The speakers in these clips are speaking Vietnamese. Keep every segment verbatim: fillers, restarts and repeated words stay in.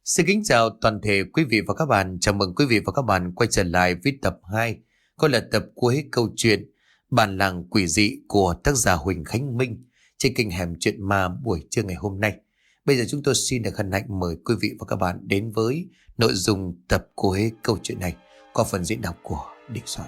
Xin kính chào toàn thể quý vị và các bạn. Chào mừng quý vị và các bạn quay trở lại với tập hai, có là tập cuối câu chuyện Bản làng quỷ dị của tác giả Huỳnh Khánh Minh trên kênh Hẻm Chuyện Ma buổi trưa ngày hôm nay. Bây giờ chúng tôi xin được hân hạnh mời quý vị và các bạn đến với nội dung tập cuối câu chuyện này qua phần diễn đọc của Đình Soạn.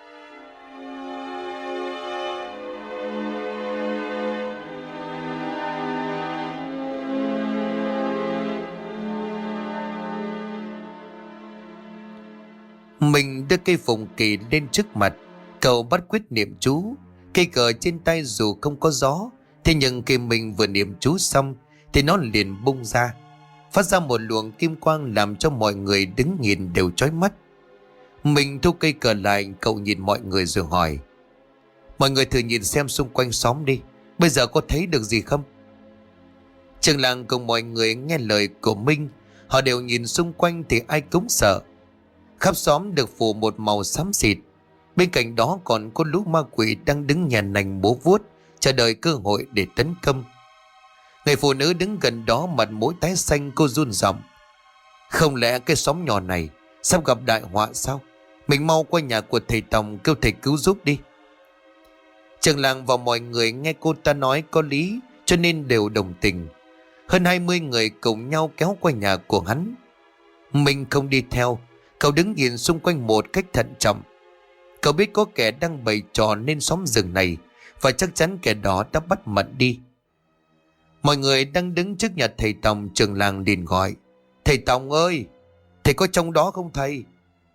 Mình đưa cây phụng kỳ lên trước mặt, cậu bắt quyết niệm chú. Cây cờ trên tay dù không có gió, thế nhưng khi mình vừa niệm chú xong thì nó liền bung ra, phát ra một luồng kim quang làm cho mọi người đứng nhìn đều chói mắt. Mình thu cây cờ lại, cậu nhìn mọi người rồi hỏi: mọi người thử nhìn xem xung quanh xóm đi, bây giờ có thấy được gì không? Trường làng cùng mọi người nghe lời của Minh, họ đều nhìn xung quanh thì ai cũng sợ. Khắp xóm được phủ một màu xám xịt. Bên cạnh đó còn có lũ ma quỷ đang đứng nhè nành bố vuốt, chờ đợi cơ hội để tấn công. Người phụ nữ đứng gần đó mặt mũi tái xanh, cô run giọng: không lẽ cái xóm nhỏ này sắp gặp đại họa sao? Mình mau qua nhà của thầy Tòng kêu thầy cứu giúp đi. Trường làng và mọi người nghe cô ta nói có lý cho nên đều đồng tình. Hơn hai mươi người cùng nhau kéo qua nhà của hắn. Mình không đi theo, cậu đứng nhìn xung quanh một cách thận trọng. Cậu biết có kẻ đang bày trò nên xóm rừng này, và chắc chắn kẻ đó đã bắt Mận đi. Mọi người đang đứng trước nhà thầy Tòng, trường làng liền gọi: thầy Tòng ơi, thầy có trong đó không thầy?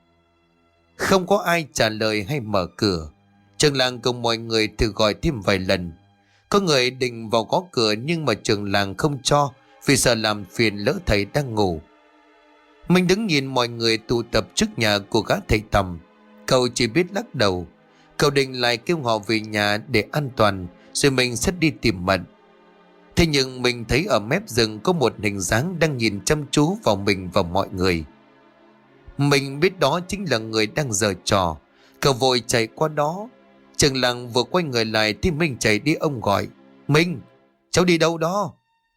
Không có ai trả lời hay mở cửa. Trường làng cùng mọi người thử gọi thêm vài lần. Có người định vào gõ cửa nhưng mà trường làng không cho, vì sợ làm phiền lỡ thầy đang ngủ. Mình đứng nhìn mọi người tụ tập trước nhà của gã thầy Tòng, cậu chỉ biết lắc đầu. Cậu định lại kêu họ về nhà để an toàn, rồi mình sẽ đi tìm Mận. Thế nhưng mình thấy ở mép rừng có một hình dáng đang nhìn chăm chú vào mình và mọi người. Mình biết đó chính là người đang giở trò. Cậu vội chạy qua đó. Trường làng vừa quay người lại thì mình chạy đi, ông gọi: Minh, cháu đi đâu đó?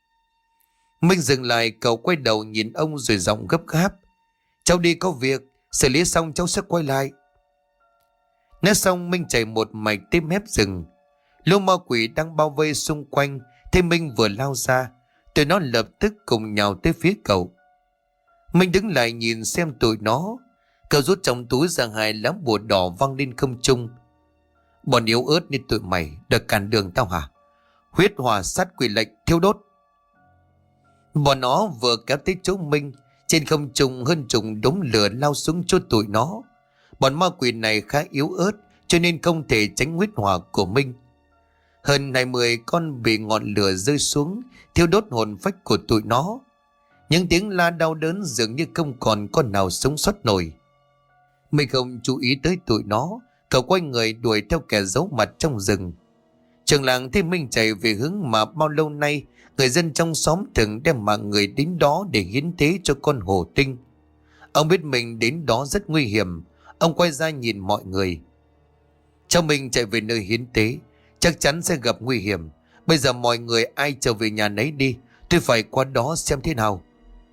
Minh dừng lại, cậu quay đầu nhìn ông rồi giọng gấp gáp: cháu đi có việc, xử lý xong cháu sẽ quay lại. Nói xong Minh chạy một mạch tới mép rừng. Lũ ma quỷ đang bao vây xung quanh thấy Minh vừa lao ra, tụi nó lập tức cùng nhào tới phía cậu. Minh đứng lại nhìn xem tụi nó. Cậu rút trong túi ra hai lá bùa đỏ văng lên không trung. Bọn yếu ớt như tụi mày được cản đường tao hả? Huyết hỏa sát quỷ lệnh thiêu đốt. Bọn nó vừa kéo tới chỗ Minh, trên không trung hơn chục đống lửa lao xuống chỗ tụi nó. Bọn ma quỷ này khá yếu ớt cho nên không thể tránh huyết hỏa của Minh. Hơn hai mươi con bị ngọn lửa rơi xuống, thiêu đốt hồn phách của tụi nó. Những tiếng la đau đớn dường như không còn con nào sống sót nổi. Mình không chú ý tới tụi nó, cậu quay người đuổi theo kẻ giấu mặt trong rừng. Trường làng thấy Minh chạy về hướng mà bao lâu nay người dân trong xóm thường đem mạng người đến đó để hiến tế cho con hổ tinh. Ông biết mình đến đó rất nguy hiểm. Ông quay ra nhìn mọi người: cháu mình chạy về nơi hiến tế chắc chắn sẽ gặp nguy hiểm. Bây giờ mọi người ai trở về nhà nấy đi, tôi phải qua đó xem thế nào.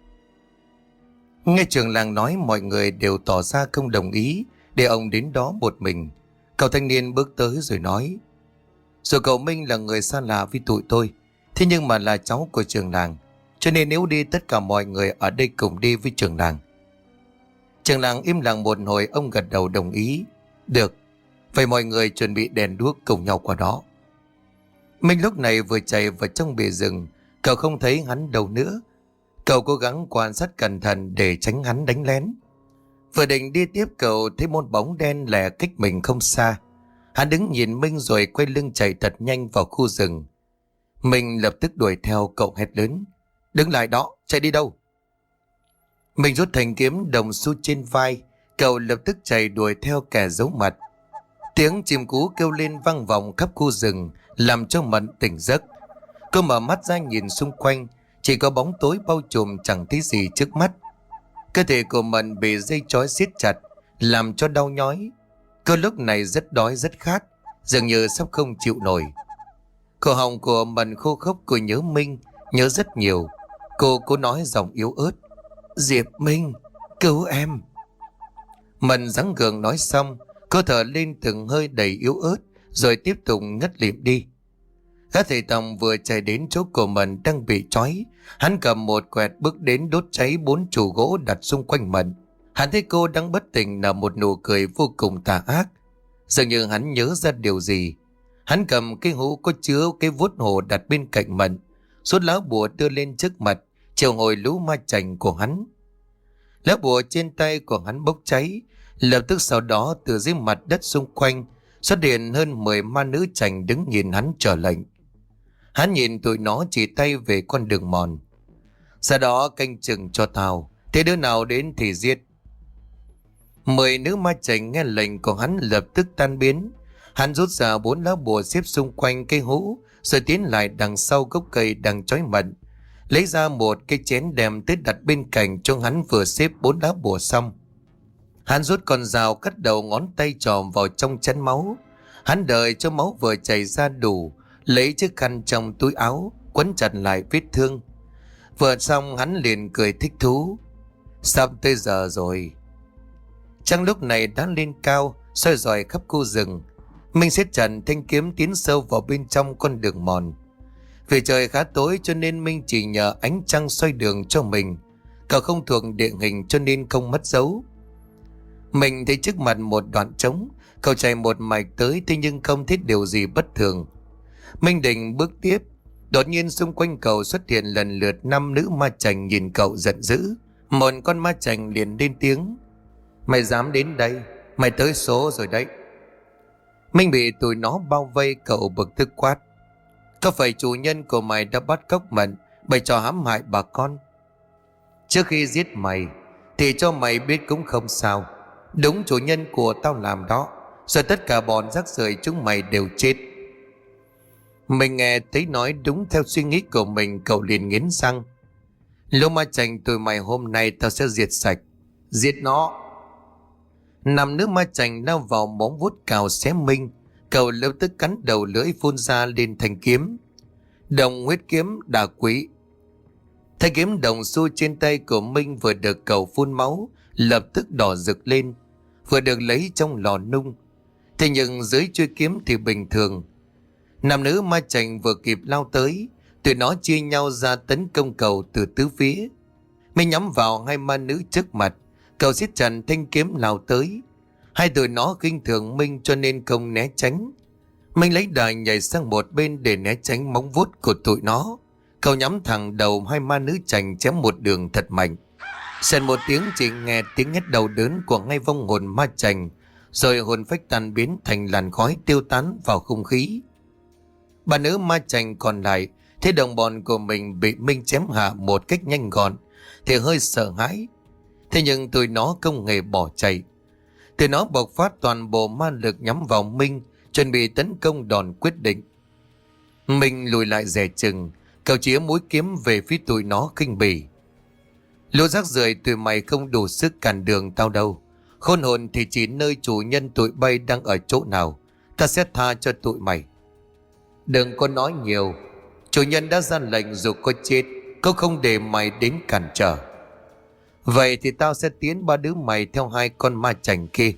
Nghe trường làng nói, mọi người đều tỏ ra không đồng ý để ông đến đó một mình. Cậu thanh niên bước tới rồi nói: dù cậu Minh là người xa lạ với tụi tôi, thế nhưng mà là cháu của trường làng, cho nên nếu đi tất cả mọi người ở đây cùng đi với trường làng. Trường làng im lặng một hồi, ông gật đầu đồng ý: được, vậy mọi người chuẩn bị đèn đuốc cùng nhau qua đó. Minh lúc này vừa chạy vào trong bìa rừng, cậu không thấy hắn đâu nữa. Cậu cố gắng quan sát cẩn thận để tránh hắn đánh lén. Vừa định đi tiếp, cậu thấy một bóng đen lẻ cách mình không xa. Hắn đứng nhìn Minh rồi quay lưng chạy thật nhanh vào khu rừng. Minh lập tức đuổi theo, cậu hét lớn: đứng lại đó, chạy đi đâu? Mình rút thanh kiếm đồng xu trên vai, cậu lập tức chạy đuổi theo kẻ giấu mặt. Tiếng chim cú kêu lên vang vọng khắp khu rừng, làm cho Mận tỉnh giấc. Cô mở mắt ra nhìn xung quanh, chỉ có bóng tối bao trùm, chẳng thấy gì trước mắt. Cơ thể của Mận bị dây trói siết chặt, làm cho đau nhói. Cô lúc này rất đói rất khát, dường như sắp không chịu nổi. Cổ họng của Mận khô khốc, cô nhớ Minh, nhớ rất nhiều. Cô cố nói giọng yếu ớt: Diệp Minh, cứu em. Mận gắng gượng nói xong, cô thở lên từng hơi đầy yếu ớt, rồi tiếp tục ngất lịm đi. Gã thầy Tòng vừa chạy đến chỗ của Mận đang bị trói. Hắn cầm một quẹt bước đến đốt cháy bốn trụ gỗ đặt xung quanh Mận. Hắn thấy cô đang bất tỉnh nở một nụ cười vô cùng tà ác. Dường như hắn nhớ ra điều gì. Hắn cầm cái hũ có chứa cái vuốt hổ đặt bên cạnh Mận, rút lá bùa đưa lên trước mặt, triệu hồi lũ ma chành của hắn. Lá bùa trên tay của hắn bốc cháy, lập tức sau đó từ dưới mặt đất xung quanh xuất hiện hơn mười ma nữ chành đứng nhìn hắn chờ lệnh. Hắn nhìn tụi nó chỉ tay về con đường mòn. Sau đó canh chừng cho tao, thế đứa nào đến thì giết. Mười nữ ma chành nghe lệnh của hắn lập tức tan biến. Hắn rút ra bốn lá bùa xếp xung quanh cây hũ, rồi tiến lại đằng sau gốc cây đang trói Mận, lấy ra một cái chén đem tới đặt bên cạnh cho hắn vừa xếp bốn lá bùa xong. Hắn rút con dao cắt đầu ngón tay trò vào trong chén máu. Hắn đợi cho máu vừa chảy ra đủ, lấy chiếc khăn trong túi áo quấn chặt lại vết thương. Vừa xong hắn liền cười thích thú. Sắp tới giờ rồi. Trăng lúc này đã lên cao, soi rọi khắp khu rừng. Minh siết chặt thanh kiếm tiến sâu vào bên trong con đường mòn. Vì trời khá tối cho nên Minh chỉ nhờ ánh trăng soi đường cho mình. Cậu không thuộc địa hình cho nên không mất dấu. Mình thấy trước mặt một đoạn trống, cậu chạy một mạch tới, thế nhưng không thấy điều gì bất thường. Minh định bước tiếp, đột nhiên xung quanh cậu xuất hiện lần lượt năm nữ ma chành nhìn cậu giận dữ. Một con ma chành liền lên tiếng: Mày dám đến đây, mày tới số rồi đấy. Minh bị tụi nó bao vây, cậu bực tức quát: Có phải chủ nhân của mày đã bắt cóc Mận, bày trò hãm hại bà con? Trước khi giết mày thì cho mày biết cũng không sao. Đúng chủ nhân của tao làm đó, rồi tất cả bọn rác rưởi chúng mày đều chết. Mình nghe thấy nói đúng theo suy nghĩ của mình, cậu liền nghiến răng: Lũ ma chành tụi mày hôm nay tao sẽ diệt sạch. Giết nó. Năm nữ ma chành lao vào móng vuốt cào xé Minh. Cậu lập tức cắn đầu lưỡi phun ra lên thanh kiếm Đồng Huyết Kiếm Đà Quỷ. Thanh kiếm đồng xu trên tay của Minh vừa được cậu phun máu lập tức đỏ rực lên, vừa được lấy trong lò nung. Thế nhưng dưới chuôi kiếm thì bình thường. Nam nữ ma chành vừa kịp lao tới, tụi nó chia nhau ra tấn công cậu từ tứ phía. Minh nhắm vào hai ma nữ trước mặt, cậu siết chặt thanh kiếm lao tới. Hai tụi nó khinh thường Minh cho nên không né tránh. Minh lấy đà nhảy sang một bên để né tránh móng vuốt của tụi nó. Cậu nhắm thẳng đầu hai ma nữ chành chém một đường thật mạnh. Xẹt một tiếng, chỉ nghe tiếng hét đau đớn của ngay vong hồn ma chành, rồi hồn phách tan biến thành làn khói tiêu tán vào không khí. Bà nữ ma chành còn lại thấy đồng bọn của mình bị Minh chém hạ một cách nhanh gọn thì hơi sợ hãi. Thế nhưng tụi nó không hề bỏ chạy. Tụi nó bộc phát toàn bộ ma lực nhắm vào Minh, chuẩn bị tấn công đòn quyết định. Minh lùi lại dè chừng, cậu chĩa mũi kiếm về phía tụi nó khinh bỉ: Lũ rác rưởi tụi mày không đủ sức cản đường tao đâu. Khôn hồn thì chỉ nơi chủ nhân tụi bay đang ở chỗ nào, ta sẽ tha cho tụi mày. Đừng có nói nhiều, chủ nhân đã ra lệnh dù có chết cũng không để mày đến cản trở. Vậy thì tao sẽ tiến ba đứa mày theo hai con ma chành kia.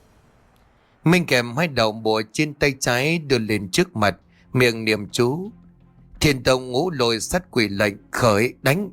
Minh kèm hai đầu bùa trên tay trái đưa lên trước mặt, miệng niệm chú: Thiên tông ngũ lôi sắt quỷ lệnh khởi đánh.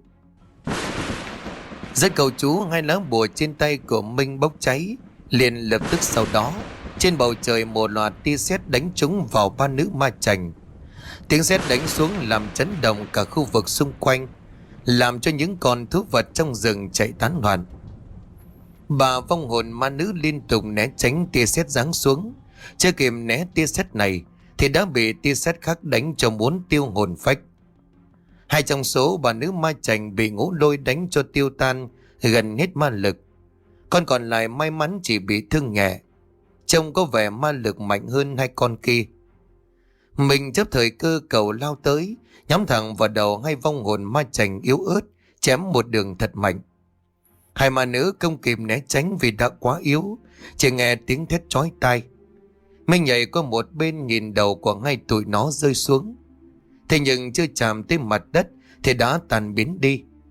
Rất cầu chú, hai lá bùa trên tay của Minh bốc cháy. Liền lập tức sau đó, trên bầu trời một loạt tia sét đánh trúng vào ba nữ ma chành. Tiếng sét đánh xuống làm chấn động cả khu vực xung quanh, làm cho những con thú vật trong rừng chạy tán loạn. Bà vong hồn ma nữ liên tục né tránh tia sét giáng xuống. Chưa kịp né tia sét này thì đã bị tia sét khác đánh cho muốn tiêu hồn phách. Hai trong số bà nữ ma chành bị ngũ lôi đánh cho tiêu tan gần hết ma lực. Con còn lại may mắn chỉ bị thương nhẹ, trông có vẻ ma lực mạnh hơn hai con kia. Mình chấp thời cơ cầu lao tới, nhắm thẳng vào đầu hai vong hồn ma chành yếu ớt, chém một đường thật mạnh. Hai ma nữ không kịp né tránh vì đã quá yếu, chỉ nghe tiếng thét chói tai. Mình nhảy qua một bên nhìn đầu của ngay tụi nó rơi xuống. Thế nhưng chưa chạm tới mặt đất thì đã tan biến đi.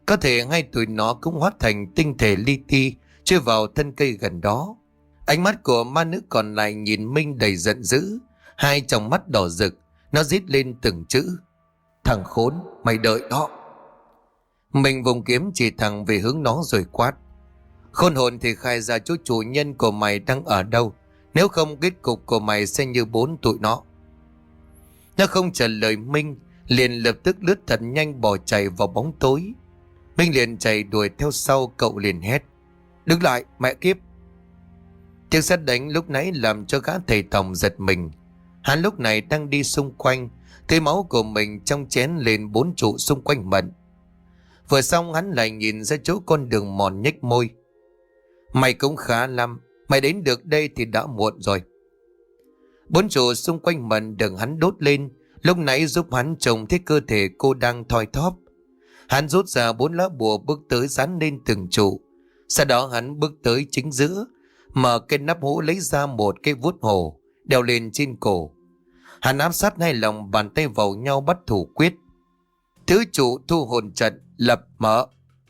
Có thể ngay tụi nó cũng hóa thành tinh thể li ti chui vào thân cây gần đó. Ánh mắt của ma nữ còn lại nhìn Minh đầy giận dữ, hai tròng mắt đỏ rực, nó rít lên từng chữ: thằng khốn, mày đợi đó. Mình vùng kiếm chỉ thẳng về hướng nó rồi quát: khôn hồn thì khai ra chỗ chủ nhân của mày đang ở đâu, nếu không kết cục của mày sẽ như bốn tụi nó. Nó không trả lời Minh, liền lập tức lướt thật nhanh bỏ chạy vào bóng tối. Minh liền chạy đuổi theo sau, cậu liền hét: đứng lại, mẹ kiếp! Tiếng sét đánh lúc nãy làm cho gã thầy Tòng giật mình. Hắn lúc này đang đi xung quanh, thấy máu của mình trong chén lên bốn trụ xung quanh Mận. Vừa xong hắn lại nhìn ra chỗ con đường mòn, nhếch môi: mày cũng khá lắm, mày đến được đây thì đã muộn rồi. Bốn trụ xung quanh Mận được hắn đốt lên, lúc nãy giúp hắn trông thấy cơ thể cô đang thoi thóp. Hắn rút ra bốn lá bùa bước tới dán lên từng trụ. Sau đó hắn bước tới chính giữa, mở cái nắp hũ lấy ra một cái vuốt hổ, đeo lên trên cổ. Hắn áp sát hai lòng bàn tay vào nhau bắt thủ quyết. Tứ trụ thu hồn trận lập mở.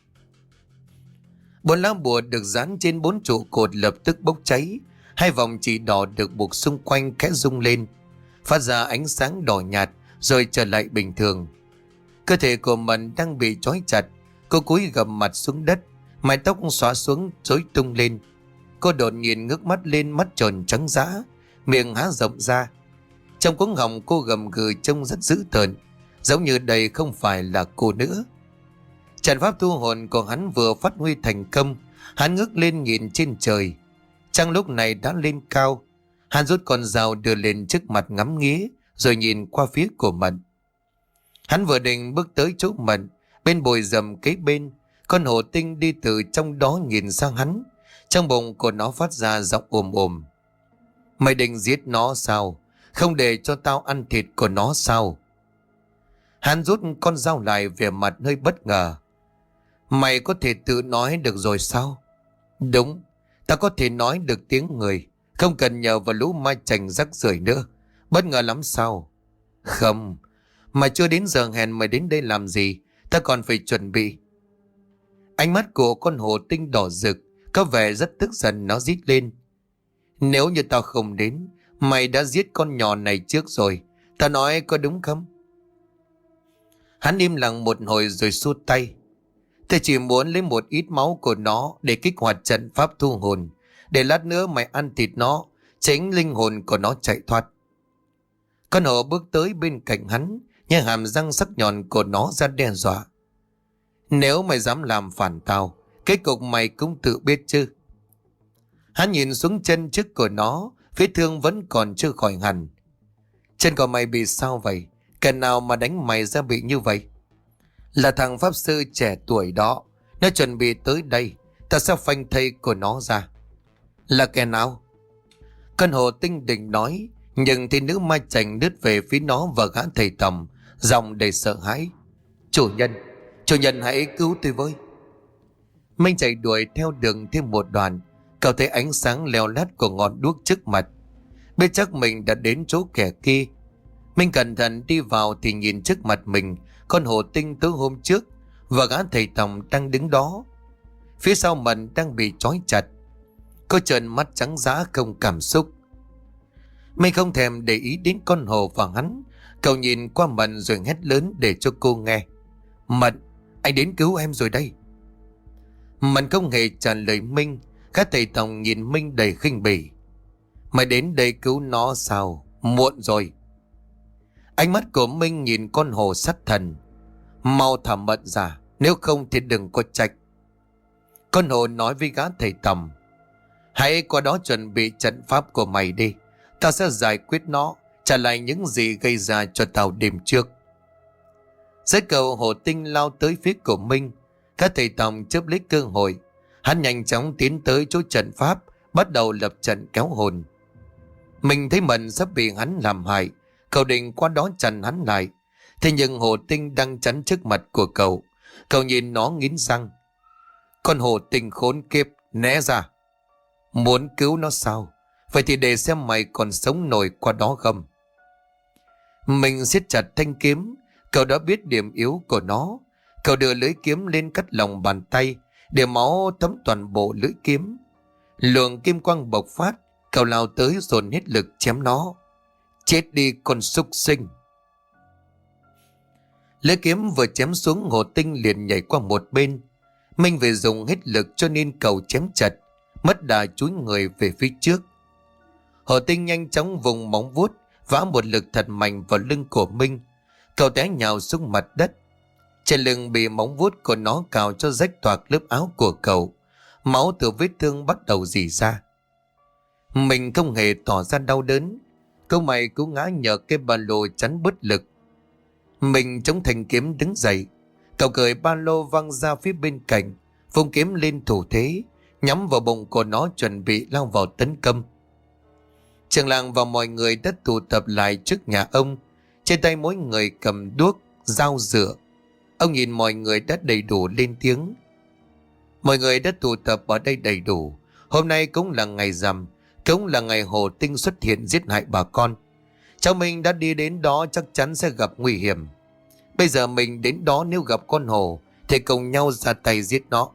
Bốn lá bùa được dán trên bốn trụ cột lập tức bốc cháy. Hai vòng chỉ đỏ được buộc xung quanh khẽ rung lên, phát ra ánh sáng đỏ nhạt rồi trở lại bình thường. Cơ thể của Mận đang bị trói chặt. Cô cúi gằm mặt xuống đất, mái tóc xõa xuống rối tung lên. Cô đột nhiên ngước mắt lên, mắt tròn trắng dã, miệng há rộng ra. Trong cuống họng cô gầm gừ trông rất dữ tợn, giống như đây không phải là cô nữa. Trận pháp thu hồn của hắn vừa phát huy thành công. Hắn ngước lên nhìn trên trời, trăng lúc này đã lên cao. Hắn rút con dao đưa lên trước mặt ngắm nghía, rồi nhìn qua phía của Mận. Hắn vừa định bước tới chỗ Mận, bên bồi rầm kế bên, con hổ tinh đi từ trong đó nhìn sang hắn. Trong bụng của nó phát ra giọng ồm ồm: mày định giết nó sao? Không để cho tao ăn thịt của nó sao? Hắn rút con dao lại, vẻ mặt hơi bất ngờ: mày có thể tự nói được rồi sao? Đúng, tao có thể nói được tiếng người, không cần nhờ vào lũ ma chành rắc rưởi nữa. Bất ngờ lắm sao? Không, mà chưa đến giờ hẹn mày đến đây làm gì? Ta còn phải chuẩn bị. Ánh mắt của con hổ tinh đỏ rực, có vẻ rất tức giận, nó rít lên: nếu như tao không đến, mày đã giết con nhỏ này trước rồi. Tao nói có đúng không? Hắn im lặng một hồi rồi xua tay: tôi chỉ muốn lấy một ít máu của nó để kích hoạt trận pháp thu hồn, để lát nữa mày ăn thịt nó, tránh linh hồn của nó chạy thoát. Con hổ bước tới bên cạnh hắn, nhai hàm răng sắc nhọn của nó ra đe dọa: nếu mày dám làm phản tao, kết cục mày cũng tự biết chứ. Hắn nhìn xuống chân trước của nó, vết thương vẫn còn chưa khỏi hẳn. Chân của mày bị sao vậy? Kẻ nào mà đánh mày ra bị như vậy? Là thằng pháp sư trẻ tuổi đó, nó chuẩn bị tới đây, ta sẽ phanh thây của nó ra. Là kẻ nào? Con hổ tinh định nói, nhưng thì nữ ma chành đứt về phía nó và gã thầy Tòng, giọng đầy sợ hãi: chủ nhân, chủ nhân hãy cứu tôi với. Minh chạy đuổi theo đường thêm một đoạn, cậu thấy ánh sáng leo lét của ngọn đuốc trước mặt, biết chắc mình đã đến chỗ kẻ kia. Minh cẩn thận đi vào thì nhìn trước mặt mình con hổ tinh tối hôm trước và gã thầy Tòng đang đứng đó. Phía sau Mận đang bị trói chặt. Cô trợn mắt trắng dã không cảm xúc. Minh không thèm để ý đến con hổ và hắn. Cậu nhìn qua Mận rồi hét lớn để cho cô nghe: Mận, anh đến cứu em rồi đây. Mận không hề trả lời Minh. Gã thầy Tòng nhìn Minh đầy khinh bỉ: mày đến đây cứu nó sao? Muộn rồi. Ánh mắt của Minh nhìn con hổ sắt thần: mau thả Mận ra, nếu không thì đừng có trách. Con hổ nói với gã thầy Tòng: hãy qua đó chuẩn bị trận pháp của mày đi, tao sẽ giải quyết nó, trả lại những gì gây ra cho tao đêm trước. Dưới cầu hổ tinh lao tới phía của Minh. Các thầy Tòng chớp lấy cơ hội, hắn nhanh chóng tiến tới chỗ trận pháp, bắt đầu lập trận kéo hồn. Mình thấy Mận sắp bị hắn làm hại, cậu định qua đó chặn hắn lại. Thế nhưng hổ tinh đang chắn trước mặt của cậu. Cậu nhìn nó nghiến răng: con hổ tinh khốn kiếp, né ra. Muốn cứu nó sao? Vậy thì để xem mày còn sống nổi qua đó không. Mình siết chặt thanh kiếm. Cậu đã biết điểm yếu của nó. Cậu đưa lưỡi kiếm lên cắt lòng bàn tay, để máu thấm toàn bộ lưỡi kiếm. Luồng kim quang bộc phát, cậu lao tới dồn hết lực chém nó. Chết đi con súc sinh! Lưỡi kiếm vừa chém xuống, Hồ Tinh liền nhảy qua một bên. Minh về dùng hết lực cho nên cậu chém chặt, mất đà chúi người về phía trước. Hồ Tinh nhanh chóng vùng móng vuốt vã một lực thật mạnh vào lưng của Minh. Cậu té nhào xuống mặt đất. Trên lưng bị móng vuốt của nó cào cho rách toạc lớp áo của cậu. Máu từ vết thương bắt đầu rỉ ra. Mình không hề tỏ ra đau đớn. Câu mày cũng ngã nhờ cái ba lô chắn bớt lực. Mình chống thanh kiếm đứng dậy. Cậu cởi ba lô văng ra phía bên cạnh, vung kiếm lên thủ thế, nhắm vào bụng của nó chuẩn bị lao vào tấn công. Trường làng và mọi người đã tụ tập lại trước nhà ông. Trên tay mỗi người cầm đuốc, dao dựa. Ông nhìn mọi người đã đầy đủ lên tiếng. Mọi người đã tụ tập ở đây đầy đủ. Hôm nay cũng là ngày rằm, cũng là ngày Hồ Tinh xuất hiện giết hại bà con. Cháu mình đã đi đến đó chắc chắn sẽ gặp nguy hiểm. Bây giờ mình đến đó, nếu gặp con hổ thì cùng nhau ra tay giết nó.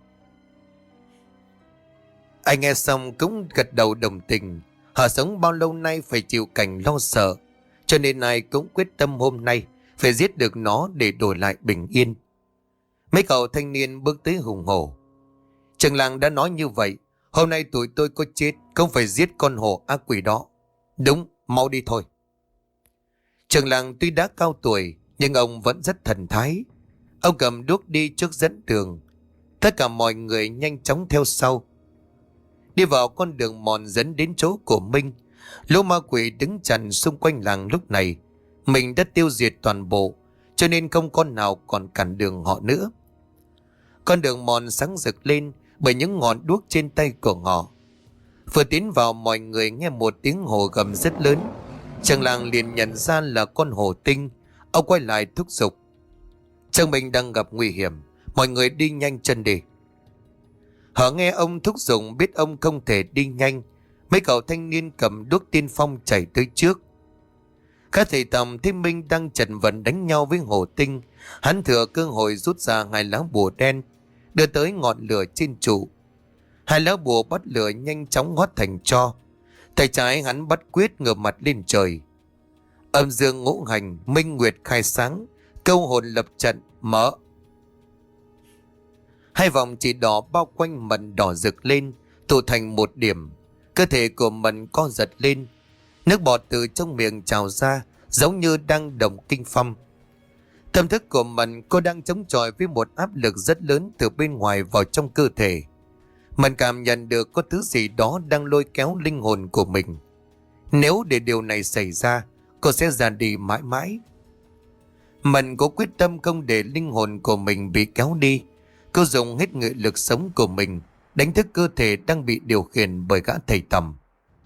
Anh nghe xong cũng gật đầu đồng tình. Họ sống bao lâu nay phải chịu cảnh lo sợ, cho nên ai cũng quyết tâm hôm nay phải giết được nó để đổi lại bình yên. Mấy cậu thanh niên bước tới hùng hổ. Trường làng đã nói như vậy, hôm nay tụi tôi có chết không phải giết con hổ ác quỷ đó. Đúng, mau đi thôi. Trường làng tuy đã cao tuổi nhưng ông vẫn rất thần thái. Ông cầm đuốc đi trước dẫn đường. Tất cả mọi người nhanh chóng theo sau. Đi vào con đường mòn dẫn đến chỗ của Minh. Lũ ma quỷ đứng chặn xung quanh làng lúc này. Mình đã tiêu diệt toàn bộ, cho nên không con nào còn cản đường họ nữa. Con đường mòn sáng rực lên bởi những ngọn đuốc trên tay của họ. Vừa tiến vào, mọi người nghe một tiếng hổ gầm rất lớn. Trường làng liền nhận ra là con hổ Tinh. Ông quay lại thúc giục. Trường mình đang gặp nguy hiểm, mọi người đi nhanh chân đi. Họ nghe ông thúc giục biết ông không thể đi nhanh. Mấy cậu thanh niên cầm đuốc tiên phong chạy tới trước. Các thầy tầm thấy Minh đang chật vật đánh nhau với hổ Tinh. Hắn thừa cơ hội rút ra hai lá bùa đen, đưa tới ngọn lửa trên trụ. Hai lá bùa bắt lửa nhanh chóng hóa thành tro. Tay trái hắn bắt quyết ngửa mặt lên trời. Âm dương ngũ hành, minh nguyệt khai sáng, câu hồn lập trận, mở. Hai vòng chỉ đỏ bao quanh mận đỏ rực lên, tụ thành một điểm. Cơ thể của mận co giật lên. Nước bọt từ trong miệng trào ra, giống như đang động kinh phong. Tâm thức của mận cô đang chống chọi với một áp lực rất lớn từ bên ngoài vào trong cơ thể. Mận cảm nhận được có thứ gì đó đang lôi kéo linh hồn của mình. Nếu để điều này xảy ra, cô sẽ ra đi mãi mãi. Mận có quyết tâm không để linh hồn của mình bị kéo đi. Cô dùng hết nghị lực sống của mình đánh thức cơ thể đang bị điều khiển bởi gã thầy tầm.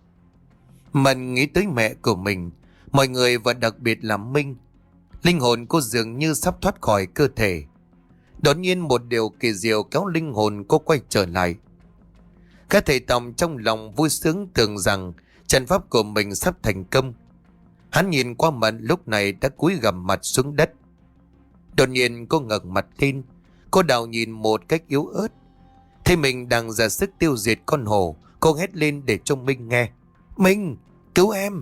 Mận nghĩ tới mẹ của mình, mọi người và đặc biệt là Minh. Linh hồn cô dường như sắp thoát khỏi cơ thể. Đột nhiên một điều kỳ diệu kéo linh hồn cô quay trở lại. Các thầy tầm trong lòng vui sướng tưởng rằng trận pháp của mình sắp thành công. Hắn nhìn qua Mận lúc này đã cúi gằm mặt xuống đất. Đột nhiên cô ngẩng mặt lên. Cô đào nhìn một cách yếu ớt. Thấy mình đang ra sức tiêu diệt con hổ, cô hét lên để cho Minh nghe. Minh, cứu em!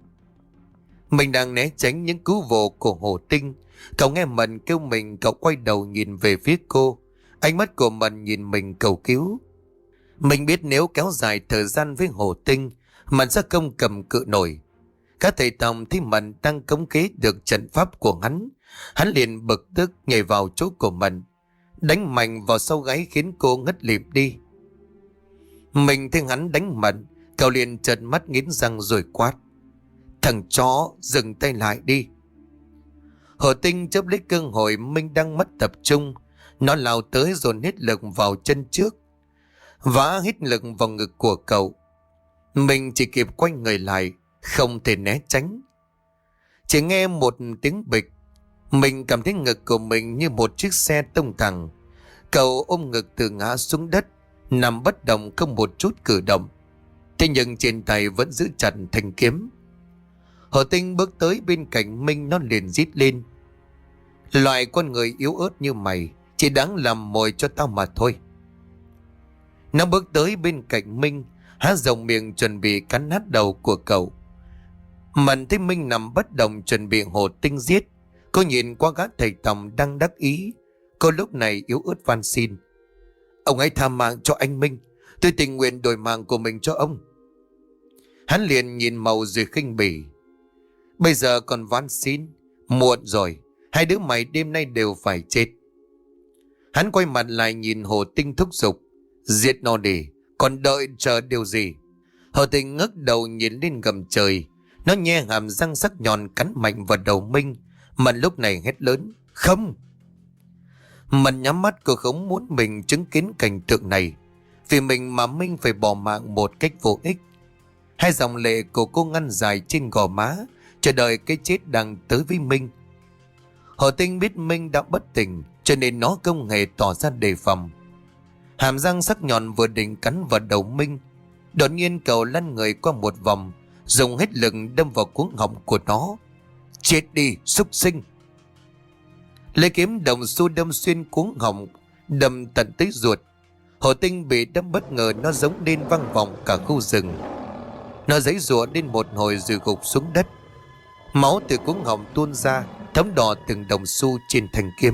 Mình đang né tránh những cú vồ của hổ Tinh. Cậu nghe Mận kêu mình, cậu quay đầu nhìn về phía cô. Ánh mắt của Mận nhìn mình cầu cứu. Mình biết nếu kéo dài thời gian với hổ Tinh, Mận sẽ không cầm cự nổi. Các thầy tòng thấy Mận đang cống kế được trận pháp của hắn. Hắn liền bực tức nhảy vào chỗ của Mận, đánh mạnh vào sau gáy khiến cô ngất lịm đi. Mình thấy hắn đánh Mận, cậu liền trợn mắt nghiến răng rồi quát. Thằng chó, dừng tay lại đi. Hổ Tinh chớp lấy cơ hội Minh đang mất tập trung. Nó lao tới dồn hết lực vào chân trước, vã hết lực vào ngực của cậu. Mình chỉ kịp quay người lại, không thể né tránh. Chỉ nghe một tiếng bịch, mình cảm thấy ngực của mình như một chiếc xe tông thẳng. Cậu ôm ngực từ ngã xuống đất, nằm bất động không một chút cử động. Thế nhưng trên tay vẫn giữ chặt thanh kiếm. Hổ Tinh bước tới bên cạnh Minh, nó liền rít lên. Loại con người yếu ớt như mày, chỉ đáng làm mồi cho tao mà thôi. Nó bước tới bên cạnh Minh, há rộng miệng chuẩn bị cắn nát đầu của cậu. Mận thấy Minh nằm bất động chuẩn bị Hồ Tinh giết. Cô nhìn qua gã thầy Tòng đang đắc ý. Cô lúc này yếu ớt van xin: ông hãy tha mạng cho anh Minh, tôi tình nguyện đổi mạng của mình cho ông. Hắn liền nhìn Màu rồi khinh bỉ: bây giờ còn van xin? Muộn rồi, hai đứa mày đêm nay đều phải chết. Hắn quay mặt lại nhìn Hồ Tinh thúc giục: giết nó đi, còn đợi chờ điều gì? Hồ Tinh ngước đầu nhìn lên gầm trời. Nó nhe hàm răng sắc nhọn cắn mạnh vào đầu Minh. Mận lúc này hét lớn: không! Mận nhắm mắt, cô không muốn mình chứng kiến cảnh tượng này. Vì mình mà Minh phải bỏ mạng một cách vô ích. Hai dòng lệ của cô ngăn dài trên gò má, chờ đợi cái chết đang tới với Minh. Hồ Tinh biết Minh đã bất tỉnh, cho nên nó không hề tỏ ra đề phòng. Hàm răng sắc nhọn vừa định cắn vào đầu Minh, đột nhiên cậu lăn người qua một vòng, dùng hết lực đâm vào cuống họng của nó. Chết đi, súc sinh! Lấy kiếm đồng xu đâm xuyên cuống họng, đâm tận tới ruột. Hồ Tinh bị đâm bất ngờ, nó giống lên vang vọng cả khu rừng. Nó giãy giụa lên một hồi rồi gục xuống đất. Máu từ cuống họng tuôn ra, thấm đỏ từng đồng xu trên thanh kiếm.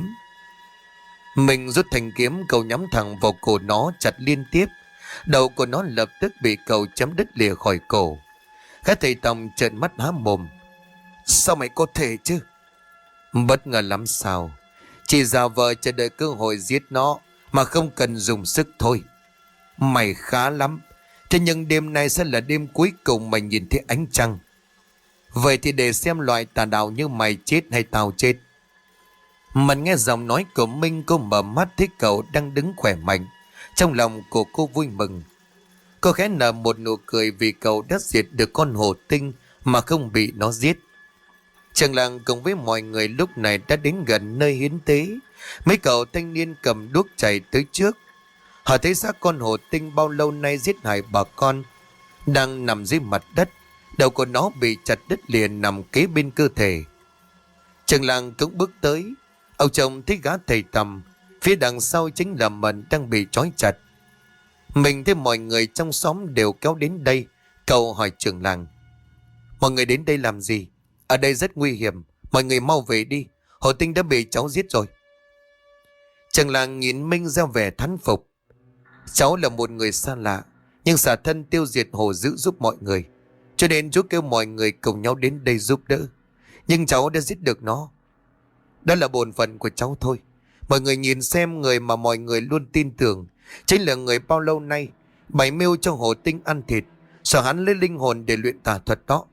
Mình rút thanh kiếm, cậu nhắm thẳng vào cổ nó chặt liên tiếp. Đầu của nó lập tức bị cậu chém đứt lìa khỏi cổ. Các thầy Tòng trợn mắt há mồm: sao mày có thể chứ? Bất ngờ lắm sao? Chỉ giả vờ chờ đợi cơ hội giết nó mà không cần dùng sức thôi. Mày khá lắm. Thế nhưng đêm nay sẽ là đêm cuối cùng mày nhìn thấy ánh trăng. Vậy thì để xem loại tà đạo như mày chết hay tao chết. Mình nghe giọng nói của Minh, cô mở mắt thấy cậu đang đứng khỏe mạnh. Trong lòng của cô vui mừng. Cô khẽ nở một nụ cười vì cậu đã diệt được con Hồ Tinh mà không bị nó giết. Trường làng cùng với mọi người lúc này đã đến gần nơi hiến tế. Mấy cậu thanh niên cầm đuốc chạy tới trước. Họ thấy xác con Hồ Tinh bao lâu nay giết hại bà con đang nằm dưới mặt đất. Đầu của nó bị chặt đứt liền nằm kế bên cơ thể. Trường làng cũng bước tới. Ông chồng thấy gã thầy Tầm, phía đằng sau chính là Mận đang bị trói chặt. Mình thấy mọi người trong xóm đều kéo đến đây. Cậu hỏi trưởng làng: mọi người đến đây làm gì? Ở đây rất nguy hiểm, mọi người mau về đi, Hồ Tinh đã bị cháu giết rồi. Trưởng làng nhìn Minh ra vẻ thán phục. Cháu là một người xa lạ, nhưng xả thân tiêu diệt Hồ Dữ giúp mọi người, cho nên chú kêu mọi người cùng nhau đến đây giúp đỡ. Nhưng cháu đã giết được nó. Đó là bổn phận của cháu thôi. Mọi người nhìn xem, người mà mọi người luôn tin tưởng chính là người bao lâu nay bày mưu cho Hồ Tinh ăn thịt, sợ hắn lấy linh hồn để luyện tà thuật đó.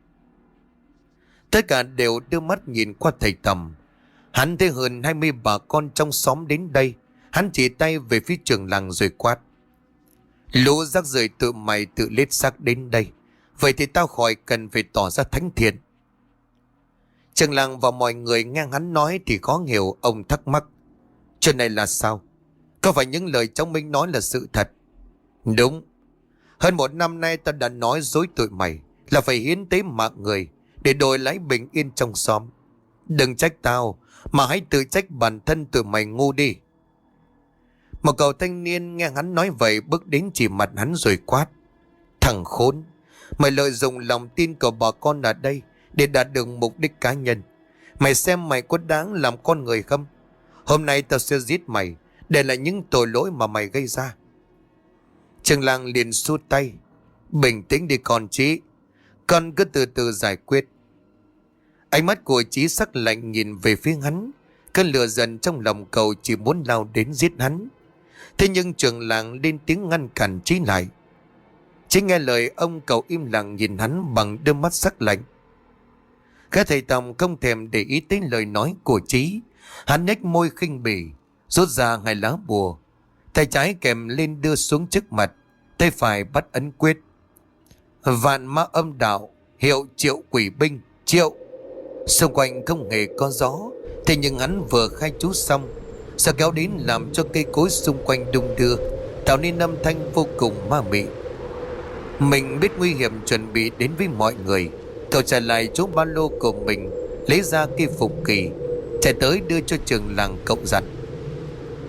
Tất cả đều đưa mắt nhìn qua thầy Tầm. Hắn thấy hơn hai mươi bà con trong xóm đến đây. Hắn chỉ tay về phía trường làng rồi quát: lũ rác rưởi tự mày tự lết xác đến đây, vậy thì tao khỏi cần phải tỏ ra thánh thiện. Trường làng và mọi người nghe hắn nói thì khó hiểu. Ông thắc mắc: chuyện này là sao? Có phải những lời cháu Minh nói là sự thật? Đúng. Hơn một năm nay tao đã nói dối tụi mày là phải hiến tế mạng người để đổi lấy bình yên trong xóm. Đừng trách tao, mà hãy tự trách bản thân tụi mày ngu đi. Một cậu thanh niên nghe hắn nói vậy bước đến chỉ mặt hắn rồi quát: thằng khốn, mày lợi dụng lòng tin của bà con ở đây để đạt được mục đích cá nhân. Mày xem mày có đáng làm con người không? Hôm nay tao sẽ giết mày để lại những tội lỗi mà mày gây ra. Trường làng liền xua tay: bình tĩnh đi con Chí, con cứ từ từ giải quyết. Ánh mắt của Chí sắc lạnh nhìn về phía hắn. Cơn lửa dần trong lòng cậu chỉ muốn lao đến giết hắn. Thế nhưng trường làng lên tiếng ngăn cản Chí lại. Chí nghe lời ông, cậu im lặng nhìn hắn bằng đôi mắt sắc lạnh. Các thầy Tòng không thèm để ý tới lời nói của Chí. Hắn nhếch môi khinh bỉ, rút ra hai lá bùa. Tay trái kèm lên đưa xuống trước mặt, tay phải bắt ấn quyết: vạn ma âm đạo, hiệu triệu quỷ binh, triệu. Xung quanh không hề có gió. Thế nhưng hắn vừa khai chú xong, sao kéo đến làm cho cây cối xung quanh đung đưa, tạo nên âm thanh vô cùng ma mị. Mình biết nguy hiểm chuẩn bị đến với mọi người. Cậu trả lại chỗ ba lô của mình, lấy ra cây phục kỳ, chạy tới đưa cho trường làng. Cậu dặn: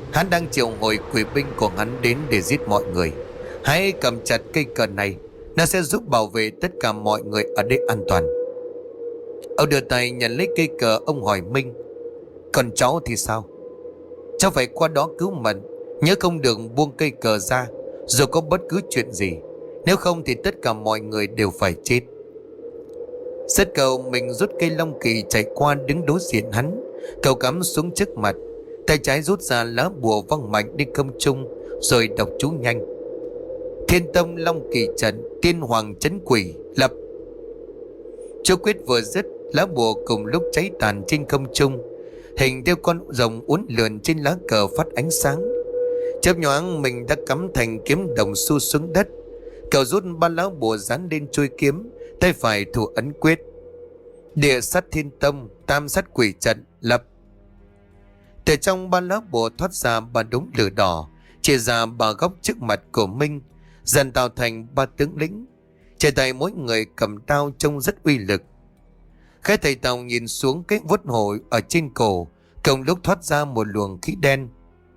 Hắn đang triệu hồi quỷ binh của hắn đến để giết mọi người. Hãy cầm chặt cây cờ này, nó sẽ giúp bảo vệ tất cả mọi người ở đây an toàn. Ông đưa tay nhận lấy cây cờ. Ông hỏi Minh: Còn cháu thì sao? Cháu phải qua đó cứu Mận. Nhớ không được buông cây cờ ra dù có bất cứ chuyện gì, nếu không thì tất cả mọi người đều phải chết. Dứt câu, mình rút cây long kỳ chạy qua đứng đối diện hắn. Cậu cắm xuống trước mặt, tay trái rút ra lá bùa văng mạnh đi không trung, rồi đọc chú nhanh: Thiên tông long kỳ trận, tiên hoàng trấn quỷ lập. Chú quyết vừa dứt, lá bùa cùng lúc cháy tàn trên không trung. Hình theo con rồng uốn lượn trên lá cờ phát ánh sáng. Chớp nhoáng mình đã cắm thành kiếm đồng xu xuống đất. Cậu rút ba lá bùa dán lên chuôi kiếm, tay phải thủ ấn quyết: Địa sát thiên tông, tam sát quỷ trận lập. Từ trong ba lá bùa thoát ra ba đống lửa đỏ, chia ra ba góc trước mặt của Minh, dần tạo thành ba tướng lĩnh. Trên tay mỗi người cầm đao trông rất uy lực. Cái thầy Tàu nhìn xuống cái vuốt hổ ở trên cổ, cùng lúc thoát ra một luồng khí đen.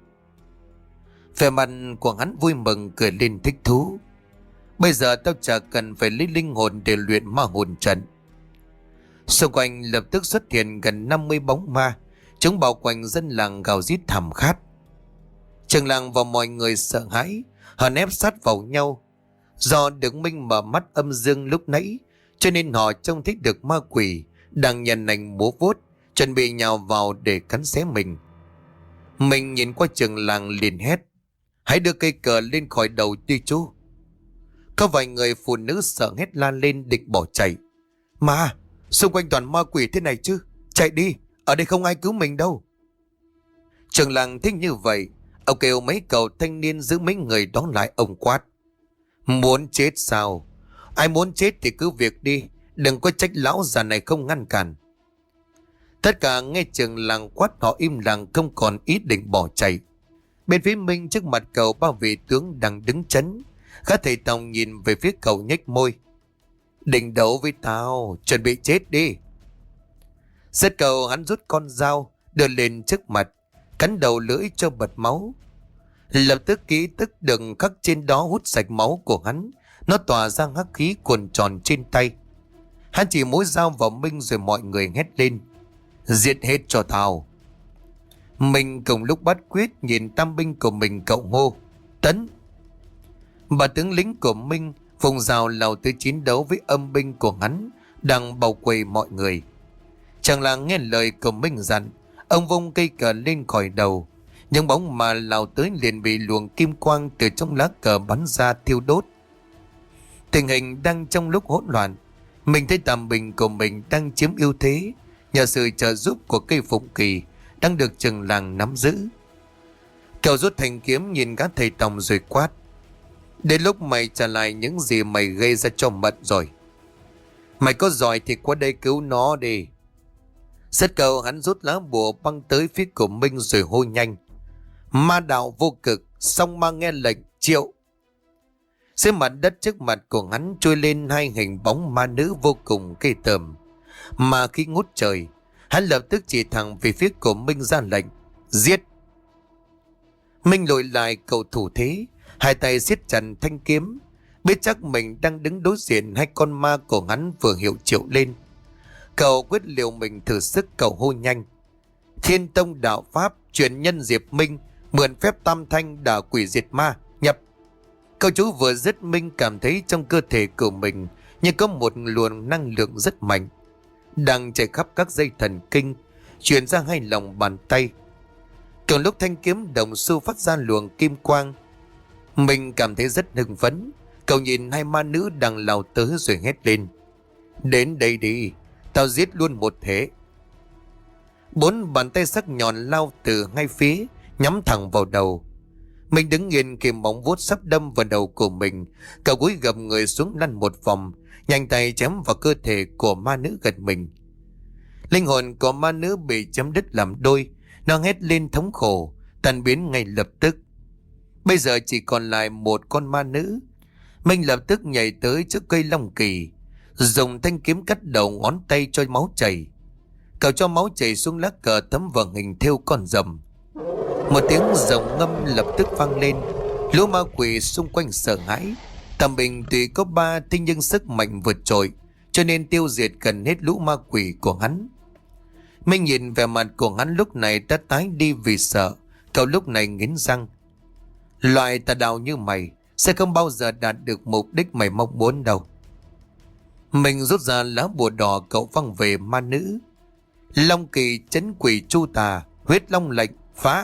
Vẻ mặt của hắn vui mừng cười lên thích thú. Bây giờ tao chả cần phải lấy linh hồn để luyện ma hồn trận. Xung quanh lập tức xuất hiện gần năm mươi bóng ma. Chúng bao quanh dân làng gào rít thảm khát. Trường làng và mọi người sợ hãi, họ ép sát vào nhau. Do được Minh mở mắt âm dương lúc nãy, cho nên họ trông thấy được ma quỷ đang nhằn nành múa vuốt, chuẩn bị nhào vào để cắn xé mình. Mình nhìn qua trường làng liền hét: Hãy đưa cây cờ lên khỏi đầu đi chú. Có vài người phụ nữ sợ hét la lên định bỏ chạy. Mà xung quanh toàn ma quỷ thế này chứ, chạy đi, ở đây không ai cứu mình đâu. Trường làng thích như vậy, ông kêu mấy cậu thanh niên giữ mấy người đó lại. Ông quát: Muốn chết sao? Ai muốn chết thì cứ việc đi, đừng có trách lão già này không ngăn cản. Tất cả nghe trường làng quát họ im lặng, không còn ý định bỏ chạy. Bên phía Minh trước mặt cậu ba vị tướng đang đứng chấn. Các thầy Tòng nhìn về phía cậu nhếch môi: Định đấu với tao, chuẩn bị chết đi. Giết cậu, hắn rút con dao đưa lên trước mặt, cắn đầu lưỡi cho bật máu. Lập tức ký tức đựng khắc trên đó hút sạch máu của hắn. Nó tỏa ra hắc khí cuồn tròn trên tay. Hắn chỉ mũi dao vào Minh rồi mọi người hét lên: Giết hết cho tao. Mình cùng lúc bắt quyết nhìn tam binh của mình cậu hô: Tấn. Bà tướng lính của Minh vùng rào lao tới chiến đấu với âm binh của hắn đang bao quây mọi người. Chàng làng nghe lời của Minh dặn, ông vung cây cờ lên khỏi đầu. Những bóng mà lao tới liền bị luồng kim quang từ trong lá cờ bắn ra thiêu đốt. Tình hình đang trong lúc hỗn loạn, mình thấy tàm binh của mình đang chiếm ưu thế nhờ sự trợ giúp của cây phụng kỳ đang được trường làng nắm giữ. Cậu rút thanh kiếm nhìn các thầy Tòng rồi quát: Đến lúc mày trả lại những gì mày gây ra cho Mận rồi. Mày có giỏi thì qua đây cứu nó đi. Rất cầu hắn rút lá bùa băng tới phía của Minh rồi hô nhanh: Ma đạo vô cực, song ma nghe lệnh, triệu. Dưới mặt đất trước mặt của hắn trôi lên hai hình bóng ma nữ vô cùng ghê tởm. Mà khi ngút trời, hắn lập tức chỉ thẳng về phía của Minh ra lệnh: Giết. Minh lùi lại cầu thủ thế, hai tay siết chặt thanh kiếm, biết chắc mình đang đứng đối diện hai con ma của hắn vừa hiệu triệu lên. Cậu quyết liều mình thử sức, cậu hô nhanh: Thiên tông đạo pháp, truyền nhân Diệp Minh, mượn phép tam thanh đả quỷ diệt ma, nhập. Câu chú vừa dứt, Minh cảm thấy trong cơ thể của mình như có một luồng năng lượng rất mạnh đang chạy khắp các dây thần kinh, truyền ra hai lòng bàn tay. Cùng lúc thanh kiếm đồng xu phát ra luồng kim quang, mình cảm thấy rất hưng phấn. Cậu nhìn hai ma nữ đang lao tới rồi hét lên: Đến đây đi, tao giết luôn một thế. Bốn bàn tay sắc nhọn lao từ hai phía, nhắm thẳng vào đầu. Mình đứng nghiêng kìm móng vuốt sắp đâm vào đầu của mình. Cậu cúi gập người xuống lăn một vòng, nhanh tay chém vào cơ thể của ma nữ gần mình. Linh hồn của ma nữ bị chém đứt làm đôi, nó hét lên thống khổ, tan biến ngay lập tức. Bây giờ chỉ còn lại một con ma nữ. Mình lập tức nhảy tới trước cây long kỳ, dùng thanh kiếm cắt đầu ngón tay cho máu chảy. Cậu cho máu chảy xuống lá cờ thấm vào hình thêu con rồng. Một tiếng rồng ngâm lập tức vang lên. Lũ ma quỷ xung quanh sợ hãi. Tầm Bình tuy có ba thế nhưng sức mạnh vượt trội, cho nên tiêu diệt gần hết lũ ma quỷ của hắn. Minh nhìn vẻ mặt của hắn lúc này đã tái đi vì sợ. Cậu lúc này nghiến răng. Loại tà đạo như mày sẽ không bao giờ đạt được mục đích mày mong muốn đâu. Mình rút ra lá bùa đỏ, cậu văng về ma nữ. Long kỳ trấn quỷ chu tà, huyết long lệnh phá.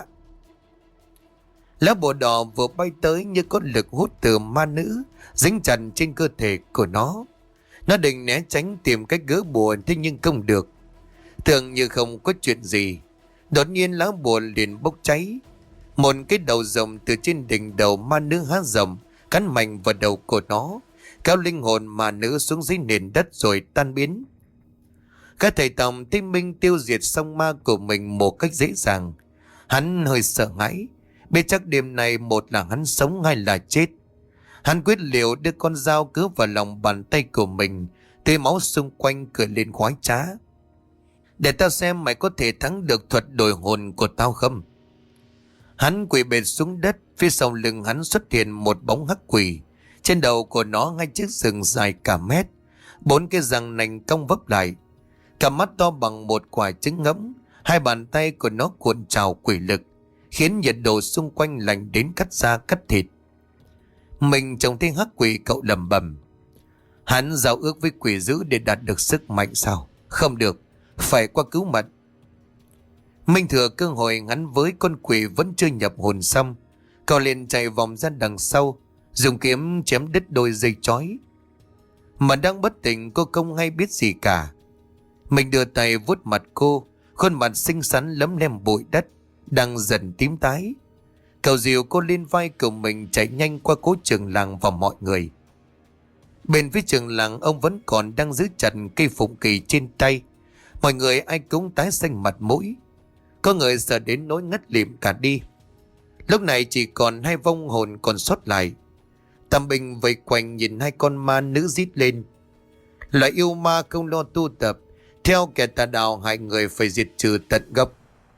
Lá bùa đỏ vừa bay tới như có lực hút từ ma nữ, dính chặt trên cơ thể của nó. Nó định né tránh tìm cách gỡ bùa, thế nhưng không được. Tưởng như không có chuyện gì, đột nhiên lá bùa liền bốc cháy. Một cái đầu rồng từ trên đỉnh đầu ma nữ há rộng, cắn mạnh vào đầu của nó, kéo linh hồn ma nữ xuống dưới nền đất rồi tan biến. Các thầy tòng thấy Minh tiêu diệt xong ma của mình một cách dễ dàng. Hắn hơi sợ hãi, biết chắc đêm này một là hắn sống hay là chết. Hắn quyết liều đưa con dao cứa vào lòng bàn tay của mình, tươi máu xung quanh cười lên khoái trá. Để tao xem mày có thể thắng được thuật đổi hồn của tao không. Hắn quỳ bệt xuống đất, phía sau lưng hắn xuất hiện một bóng hắc quỷ. Trên đầu của nó ngay chiếc sừng dài cả mét, bốn cái răng nành cong vấp lại, cặp mắt to bằng một quả trứng ngỗng. Hai bàn tay của nó cuộn trào quỷ lực, khiến nhiệt độ xung quanh lạnh đến cắt da cắt thịt. Mình trông thấy hắc quỷ, cậu lầm bầm. Hắn giao ước với quỷ dữ để đạt được sức mạnh sao? Không được, phải qua cứu mật. Minh thừa cơ hội ngắn với con quỷ vẫn chưa nhập hồn xong, cậu liền chạy vòng ra đằng sau, dùng kiếm chém đứt đôi dây chói. Mà đang bất tỉnh, cô không hay biết gì cả. Mình đưa tay vuốt mặt cô, khuôn mặt xinh xắn lấm lem bụi đất, đang dần tím tái. Cậu dìu cô lên vai của mình, chạy nhanh qua cố trường làng và mọi người. Bên phía trường làng, ông vẫn còn đang giữ chặt cây phụng kỳ trên tay. Mọi người ai cũng tái xanh mặt mũi, có người sợ đến nỗi ngất lịm cả đi. Lúc này chỉ còn hai vong hồn còn sót lại. Tam Bình vây quanh nhìn hai con ma nữ rít lên. Loại yêu ma không lo tu tập, theo kẻ tà đạo hại người phải diệt trừ tận gốc.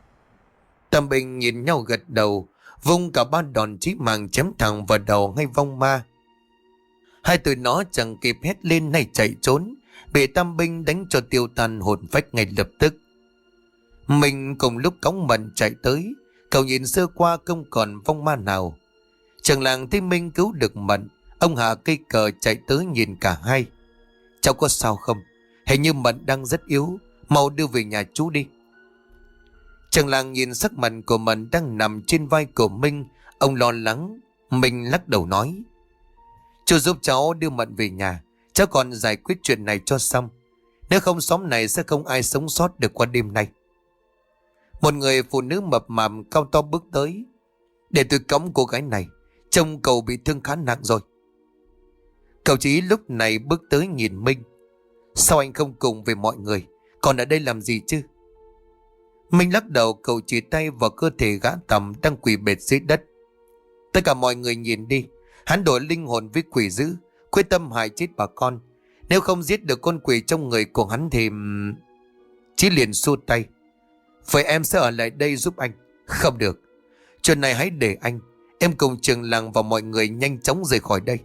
Tam Bình nhìn nhau gật đầu, vung cả ba đòn chí mạng chém thẳng vào đầu hai vong ma. Hai tụi nó chẳng kịp hét lên hay chạy trốn, bị Tam Bình đánh cho tiêu tan hồn phách ngay lập tức. Mình cùng lúc cõng Mận chạy tới, cậu nhìn sơ qua không còn vong ma nào. Trường làng thấy Minh cứu được Mận, ông hạ cây cờ chạy tới nhìn cả hai. Cháu có sao không? Hình như Mận đang rất yếu, mau đưa về nhà chú đi. Trường làng nhìn sắc mặt của Mận đang nằm trên vai của Minh, ông lo lắng. Minh lắc đầu nói: Chú giúp cháu đưa Mận về nhà, cháu còn giải quyết chuyện này cho xong. Nếu không xóm này sẽ không ai sống sót được qua đêm nay. Một người phụ nữ mập mạp cao to bước tới: Để tôi cõng cô gái này, trông cậu bị thương khá nặng rồi. Cậu Chí lúc này bước tới nhìn Minh: Sao anh không cùng với mọi người, còn ở đây làm gì chứ? Minh lắc đầu, cậu chỉ tay vào cơ thể gã tầm đang quỳ bệt dưới đất. Tất cả mọi người nhìn đi, hắn đổi linh hồn với quỷ dữ, quyết tâm hại chết bà con. Nếu không giết được con quỷ trong người của hắn thì... Chí liền xua tay: Vậy em sẽ ở lại đây giúp anh. Không được, chuyện này hãy để anh, em cùng trường làng và mọi người nhanh chóng rời khỏi đây.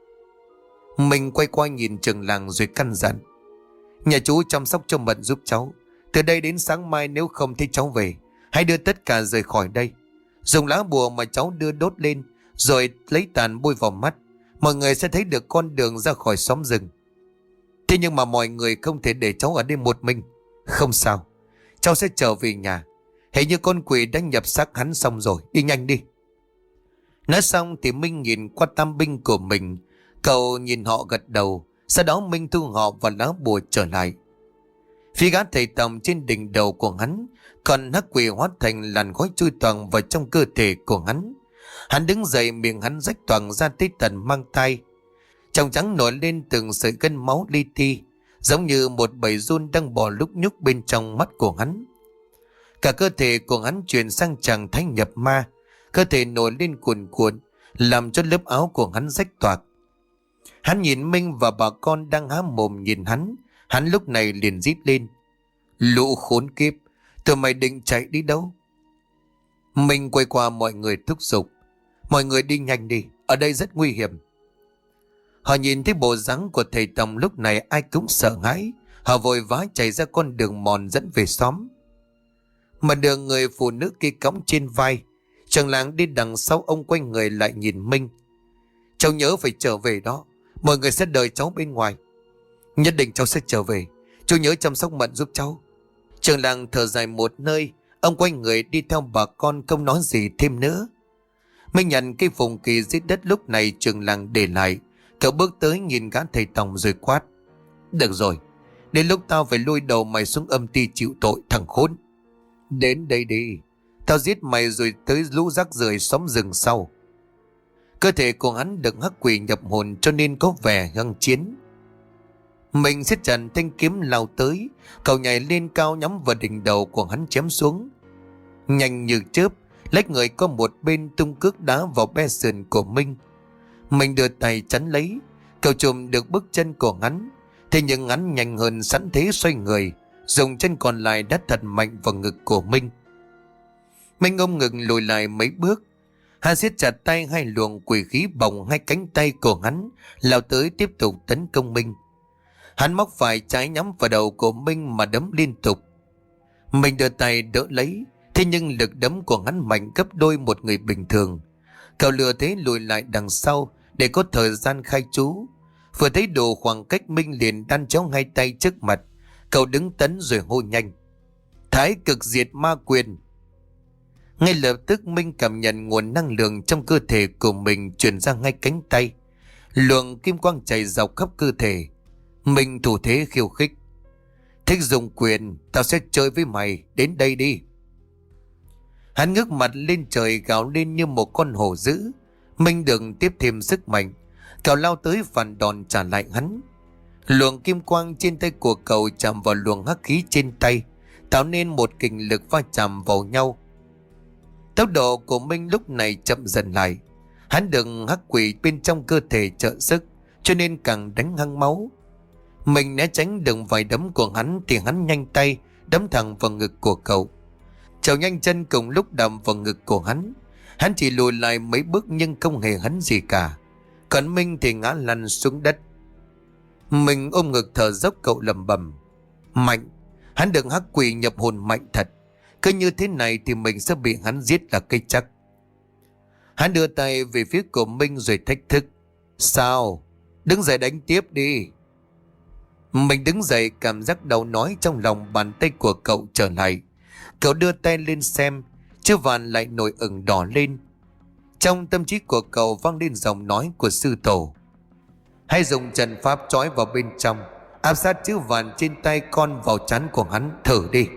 Mình quay qua nhìn trường làng rồi căn dặn: Nhà chú chăm sóc cho Mận giúp cháu, từ đây đến sáng mai nếu không thấy cháu về, hãy đưa tất cả rời khỏi đây. Dùng lá bùa mà cháu đưa đốt lên, rồi lấy tàn bôi vào mắt, mọi người sẽ thấy được con đường ra khỏi xóm rừng. Thế nhưng mà mọi người không thể để cháu ở đây một mình. Không sao, cháu sẽ trở về nhà. Hình như con quỷ đã nhập xác hắn xong rồi, đi nhanh đi. Nói xong thì Minh nhìn qua Tam Binh của mình, cậu nhìn họ gật đầu. Sau đó Minh thu họ và lá bùa trở lại. Phía gã thầy tầm trên đỉnh đầu của hắn, còn hắc quỷ hóa thành làn khói chui toàn vào trong cơ thể của hắn. Hắn đứng dậy, miệng hắn rách toàn ra tới tận mang tay, trong trắng nổi lên từng sợi gân máu li ti, giống như một bầy giun đang bò lúc nhúc bên trong mắt của hắn. Cả cơ thể của hắn chuyển sang trạng thái nhập ma, cơ thể nổi lên cuồn cuộn, làm cho lớp áo của hắn rách toạc. Hắn nhìn Minh và bà con đang há mồm nhìn hắn, hắn lúc này liền rít lên: Lũ khốn kiếp, tụi mày định chạy đi đâu? Mình quay qua mọi người thúc giục. Mọi người đi nhanh đi, ở đây rất nguy hiểm. Họ nhìn thấy bộ dáng của thầy Tòng lúc này ai cũng sợ hãi. Họ vội vã chạy ra con đường mòn dẫn về xóm. Mà đường người phụ nữ kia cõng trên vai. Trường làng đi đằng sau ông quay người lại nhìn Minh. Cháu nhớ phải trở về đó. Mọi người sẽ đợi cháu bên ngoài. Nhất định cháu sẽ trở về. Chú nhớ chăm sóc Mận giúp cháu. Trường làng thở dài một nơi. Ông quay người đi theo bà con không nói gì thêm nữa. Minh nhận cây phùng kỳ dưới đất lúc này trường làng để lại. Cậu bước tới nhìn gã thầy Tòng rồi quát. Được rồi, đến lúc tao phải lôi đầu mày xuống âm ty chịu tội thằng khốn. Đến đây đi, tao giết mày rồi tới lũ rác rưởi xóm rừng sau. Cơ thể của hắn được hắc quỷ nhập hồn cho nên có vẻ hăng chiến. Mình siết chặt thanh kiếm lao tới. Cậu nhảy lên cao nhắm vào đỉnh đầu của hắn chém xuống. Nhanh như chớp, lách người có một bên tung cước đá vào be sườn của Minh. Mình đưa tay chắn lấy. Cậu trùm được bước chân của hắn. Thế nhưng hắn nhanh hơn sẵn thế xoay người, dùng chân còn lại đắt thật mạnh vào ngực của Minh. Minh ôm ngực lùi lại mấy bước. Hắn siết chặt tay, hai luồng quỷ khí bồng hai cánh tay của hắn lao tới tiếp tục tấn công Minh. Hắn móc phải trái nhắm vào đầu của Minh mà đấm liên tục. Mình đưa tay đỡ lấy, thế nhưng lực đấm của hắn mạnh gấp đôi một người bình thường. Cậu lừa thế lùi lại đằng sau để có thời gian khai chú. Vừa thấy đủ khoảng cách, Minh liền đan chéo hai tay trước mặt. Cậu đứng tấn rồi hô nhanh. Thái cực diệt ma quyền. Ngay lập tức Minh cảm nhận nguồn năng lượng trong cơ thể của mình truyền ra ngay cánh tay. Luồng kim quang chảy dọc khắp cơ thể. Minh thủ thế khiêu khích. Thích dùng quyền, tao sẽ chơi với mày, đến đây đi. Hắn ngước mặt lên trời gào lên như một con hổ dữ. Minh đừng tiếp thêm sức mạnh. Cậu lao tới phản đòn trả lại hắn. Luồng kim quang trên tay của cậu chạm vào luồng hắc khí trên tay, tạo nên một kình lực va chạm vào nhau. Tốc độ của Minh lúc này chậm dần lại. Hắn đừng hắc quỷ bên trong cơ thể trợ sức, cho nên càng đánh hăng máu. Mình né tránh đừng vài đấm của hắn thì hắn nhanh tay đấm thẳng vào ngực của cậu. Chào nhanh chân cùng lúc đầm vào ngực của hắn. Hắn chỉ lùi lại mấy bước nhưng không hề hấn gì cả. Còn Minh thì ngã lăn xuống đất. Mình ôm ngực thở dốc, cậu lầm bầm. Mạnh, hắn đừng hắc quỷ nhập hồn mạnh thật. Cứ như thế này thì mình sẽ bị hắn giết là cây chắc. Hắn đưa tay về phía của Minh rồi thách thức. Sao? Đứng dậy đánh tiếp đi. Mình đứng dậy, cảm giác đau nhói trong lòng bàn tay của cậu trở lại. Cậu đưa tay lên xem, chiếc vàn lại nổi ửng đỏ lên. Trong tâm trí của cậu vang lên giọng nói của sư tổ. Hãy dùng trận pháp trói vào bên trong, áp sát chiếc vàn trên tay con vào trán của hắn, thử đi.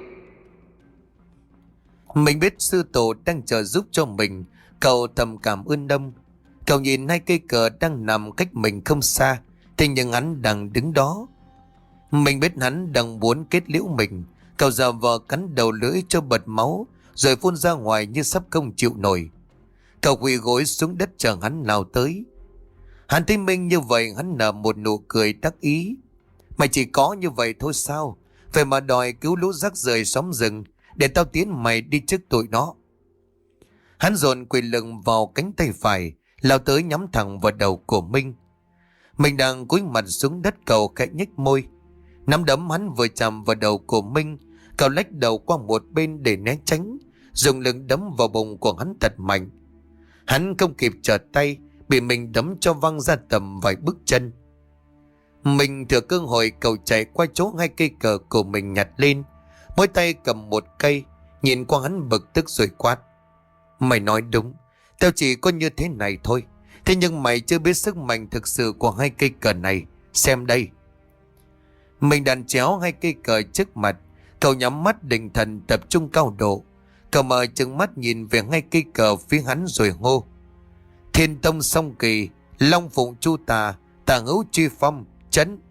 Mình biết sư tổ đang chờ giúp cho mình. Cậu thầm cảm ơn ông. Cậu nhìn hai cây cờ đang nằm cách mình không xa, thế nhưng hắn đang đứng đó. Mình biết hắn đang muốn kết liễu mình. Cậu giả vờ cắn đầu lưỡi cho bật máu, rồi phun ra ngoài như sắp không chịu nổi. Cậu quỳ gối xuống đất chờ hắn lao tới. Hắn thấy Minh như vậy, hắn nở một nụ cười đắc ý. Mày chỉ có như vậy thôi sao? Vậy mà đòi cứu lũ rác rời xóm rừng, để tao tiến mày đi trước tụi nó. Hắn dồn quyền lực vào cánh tay phải, lao tới nhắm thẳng vào đầu của Minh. Mình đang cúi mặt xuống đất, cậu khẽ nhếch môi. Nắm đấm hắn vừa chạm vào đầu của Minh, cậu lách đầu qua một bên để né tránh, dùng lực đấm vào bụng của hắn thật mạnh. Hắn không kịp trở tay, bị mình đấm cho văng ra tầm vài bước chân. Mình thừa cơ hội, cậu chạy qua chỗ hai cây cờ của mình nhặt lên, mỗi tay cầm một cây, nhìn qua hắn bực tức rồi quát. Mày nói đúng, tao chỉ có như thế này thôi. Thế nhưng mày chưa biết sức mạnh thực sự của hai cây cờ này. Xem đây. Mình đàn chéo hai cây cờ trước mặt. Cậu nhắm mắt định thần tập trung cao độ. Cậu mở trừng mắt nhìn về hai cây cờ phía hắn rồi hô. Thiên tông song kỳ, long phụng chu tà, tà hữu truy phong, chấn.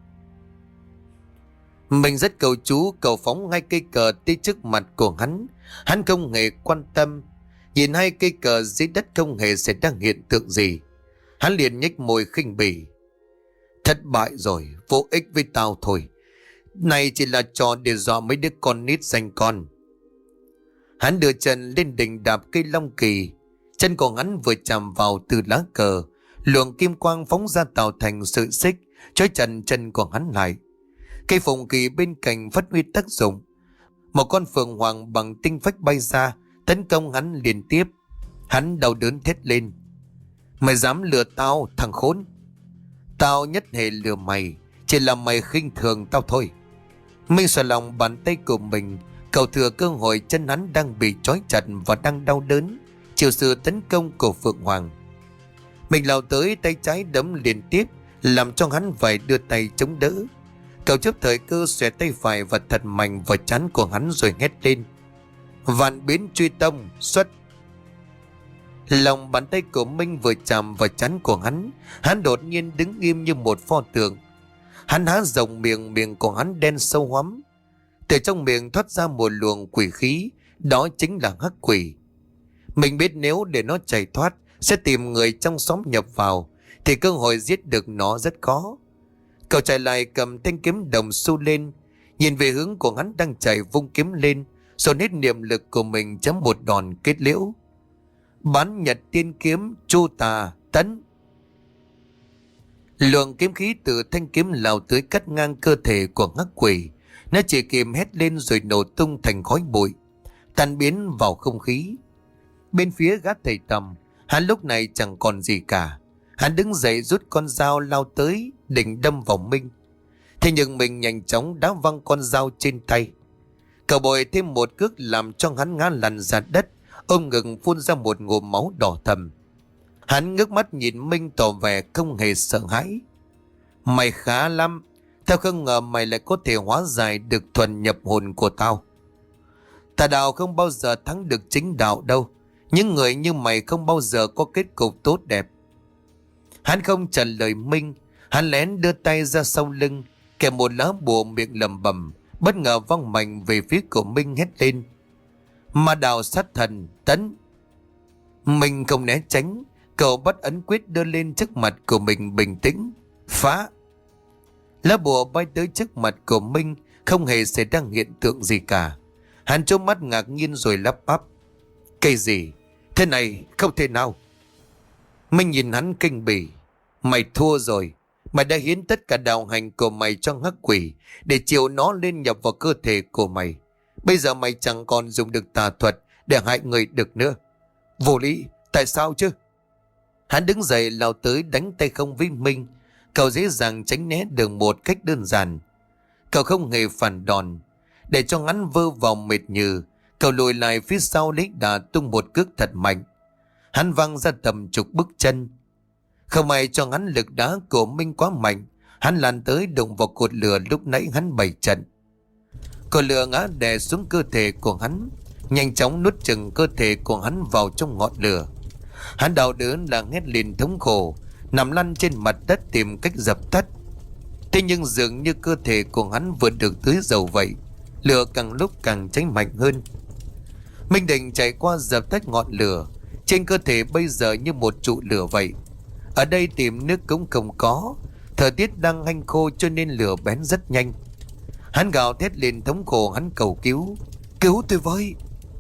Mình rất cầu chú, cậu phóng hai cây cờ tới trước mặt của hắn. Hắn không hề quan tâm. Nhìn hai cây cờ dưới đất không hề xảy ra hiện tượng gì. Hắn liền nhếch môi khinh bỉ. Thất bại rồi, vô ích với tao thôi. Này chỉ là trò để dọa mấy đứa con nít danh con. Hắn đưa chân lên đỉnh đạp cây long kỳ. Chân của hắn vừa chạm vào từ lá cờ, luồng kim quang phóng ra tạo thành sự xích trói chặt chân của hắn lại. Cây phụng kỳ bên cạnh phát huy tác dụng. Một con phượng hoàng bằng tinh phách bay ra tấn công hắn liên tiếp. Hắn đau đớn thét lên: "Mày dám lừa tao, thằng khốn! Tao nhất hề lừa mày, chỉ là mày khinh thường tao thôi." Minh xoa lòng bàn tay của mình, cậu thừa cơ hội chân hắn đang bị trói chặt và đang đau đớn chịu sự tấn công của phượng hoàng. Mình lao tới, tay trái đấm liên tiếp làm cho hắn phải đưa tay chống đỡ. Cậu chấp thời cơ xòe tay phải và thật mạnh vào trán của hắn rồi hét lên: "Vạn biến truy tông xuất!" Lòng bàn tay của Minh vừa chạm vào trán của hắn, hắn đột nhiên đứng im như một pho tượng. Hắn há rộng miệng, miệng của hắn đen sâu hoắm. Từ trong miệng thoát ra một luồng quỷ khí, đó chính là hắc quỷ. Mình biết nếu để nó chạy thoát sẽ tìm người trong xóm nhập vào, thì cơ hội giết được nó rất khó. Cậu chạy lại cầm thanh kiếm đồng xu lên, nhìn về hướng của hắn đang chạy, vung kiếm lên, rồi hết niệm lực của mình chấm một đòn kết liễu. Bán nhật tiên kiếm chu tà tấn. Luồng kiếm khí từ thanh kiếm lao tới cắt ngang cơ thể của hắc quỷ. Nó chỉ kịp hét lên rồi nổ tung thành khói bụi, tan biến vào không khí. Bên phía gã thầy Tầm, hắn lúc này chẳng còn gì cả. Hắn đứng dậy rút con dao lao tới định đâm vào Minh. Thế nhưng mình nhanh chóng đá văng con dao trên tay. Cậu bội thêm một cước làm cho hắn ngã lăn ra đất, ôm ngực phun ra một ngụm máu đỏ thầm. Hắn ngước mắt nhìn Minh tỏ vẻ không hề sợ hãi. "Mày khá lắm, tao không ngờ mày lại có thể hóa giải được thuần nhập hồn của tao. Tà đạo không bao giờ thắng được chính đạo đâu. Những người như mày không bao giờ có kết cục tốt đẹp." Hắn không trả lời Minh. Hắn lén đưa tay ra sau lưng, kèm một lá bùa, miệng lẩm bẩm, bất ngờ văng mạnh về phía của Minh, hét lên: "Ma đạo sát thần tấn!" Minh không né tránh. Cậu bắt ấn quyết đưa lên trước mặt của mình, bình tĩnh: "Phá!" Lá bùa bay tới trước mặt của Minh, không hề xảy ra hiện tượng gì cả. Hắn trố mắt ngạc nhiên rồi lắp bắp: "Cái gì? Thế này không thể nào!" Minh nhìn hắn kinh bỉ: "Mày thua rồi. Mày đã hiến tất cả đạo hành của mày cho hắc quỷ để chiều nó lên nhập vào cơ thể của mày. Bây giờ mày chẳng còn dùng được tà thuật để hại người được nữa. Vô lý, tại sao chứ?" Hắn đứng dậy lao tới đánh tay không với Minh. Cậu dễ dàng tránh né được một cách đơn giản. Cậu không hề phản đòn. Để cho hắn vơ vào mệt nhừ, cậu lùi lại phía sau lấy đà tung một cước thật mạnh. Hắn văng ra tầm chục bước chân. Không may cho hắn lực đá của Minh quá mạnh, hắn lăn tới đụng vào cột lửa lúc nãy hắn bày trận. Cột lửa ngã đè xuống cơ thể của hắn, nhanh chóng nuốt chừng cơ thể của hắn vào trong ngọn lửa. Hắn đau đớn là hét lên thống khổ, nằm lăn trên mặt đất tìm cách dập tắt. Thế nhưng dường như cơ thể của hắn vừa được tưới dầu vậy, lửa càng lúc càng cháy mạnh hơn. Minh định chạy qua dập tắt ngọn lửa. Trên cơ thể bây giờ như một trụ lửa vậy. Ở đây tìm nước cũng không có, thời tiết đang hanh khô cho nên lửa bén rất nhanh. Hắn gào thét lên thống khổ, hắn cầu cứu: "Cứu tôi với!"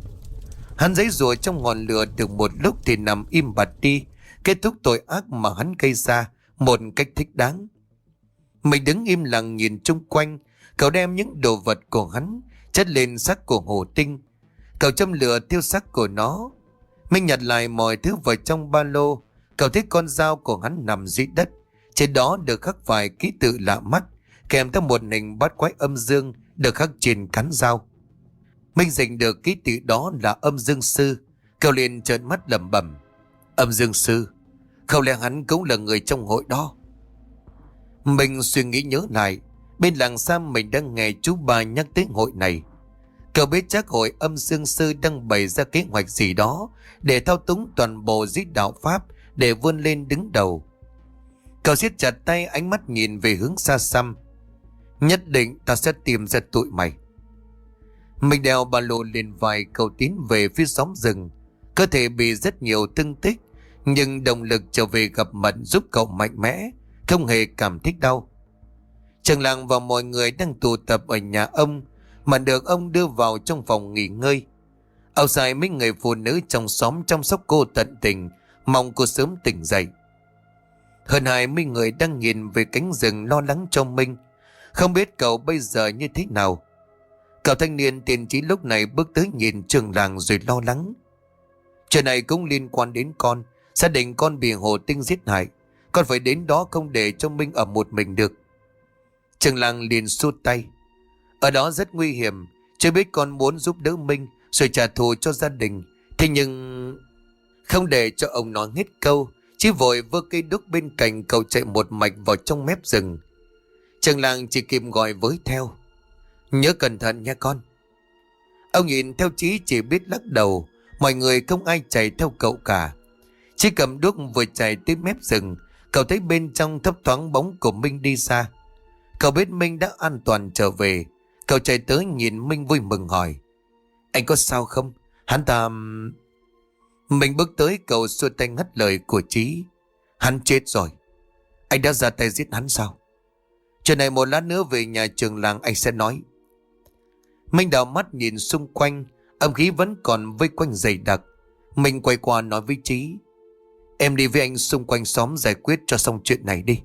Hắn giãy giụa trong ngọn lửa được một lúc thì nằm im bặt đi, kết thúc tội ác mà hắn gây ra một cách thích đáng. Mình đứng im lặng nhìn chung quanh. Cậu đem những đồ vật của hắn chất lên xác của Hồ Tinh. Cậu châm lửa thiêu xác của nó. Minh nhặt lại mọi thứ vào trong ba lô. Cậu thấy con dao của hắn nằm dưới đất, trên đó được khắc vài ký tự lạ mắt, kèm theo một hình bát quái âm dương được khắc trên cán dao. Minh dình được ký tự đó là âm dương sư. Cậu liền trợn mắt lẩm bẩm: "Âm dương sư, không lẽ hắn cũng là người trong hội đó?" Mình suy nghĩ nhớ lại, bên làng xa mình đang nghe chú bà nhắc tới hội này. Cậu biết chắc hội âm dương sư đang bày ra kế hoạch gì đó để thao túng toàn bộ dưới đạo pháp, để vươn lên đứng đầu. Cậu siết chặt tay, ánh mắt nhìn về hướng xa xăm: "Nhất định ta sẽ tìm ra tụi mày." Mình đeo ba lô lên vai, cậu tiến về phía xóm rừng. Cơ thể bị rất nhiều thương tích, nhưng động lực trở về gặp mặt giúp cậu mạnh mẽ, không hề cảm thấy đau. Trường làng và mọi người đang tụ tập ở nhà ông, mà được ông đưa vào trong phòng nghỉ ngơi. Áo dài mấy người phụ nữ trong xóm chăm sóc cô tận tình, mong cô sớm tỉnh dậy. Hơn hai mươi người đang nhìn về cánh rừng lo lắng cho Minh, không biết cậu bây giờ như thế nào. Cậu thanh niên tiền trí lúc này bước tới nhìn trường làng rồi lo lắng. Chuyện này cũng liên quan đến con. Gia đình con bị Hồ Tinh giết hại, con phải đến đó không để cho Minh ở một mình được. Trường làng liền xua tay. Ở đó rất nguy hiểm, chưa biết con muốn giúp đỡ Minh rồi trả thù cho gia đình. Thế nhưng... Không để cho ông nói hết câu, chỉ vội vơ cây đúc bên cạnh cậu chạy một mạch vào trong mép rừng. Trường làng chỉ kịp gọi với theo. Nhớ cẩn thận nha con. Ông nhìn theo Chí chỉ biết lắc đầu. Mọi người không ai chạy theo cậu cả. Chí cầm đuốc vừa chạy tới mép rừng, cậu thấy bên trong thấp thoáng bóng của Minh đi xa. Cậu biết Minh đã an toàn trở về. Cậu chạy tới nhìn Minh vui mừng hỏi: Anh có sao không? Hắn ta... Mình bước tới cậu xua tay ngắt lời của Chí. Hắn chết rồi. Anh đã ra tay giết hắn sao? Chuyện này một lát nữa về nhà trường làng anh sẽ nói. Minh đảo mắt nhìn xung quanh, âm khí vẫn còn vây quanh dày đặc. Mình quay qua nói với Chí: Em đi với anh xung quanh xóm giải quyết cho xong chuyện này đi.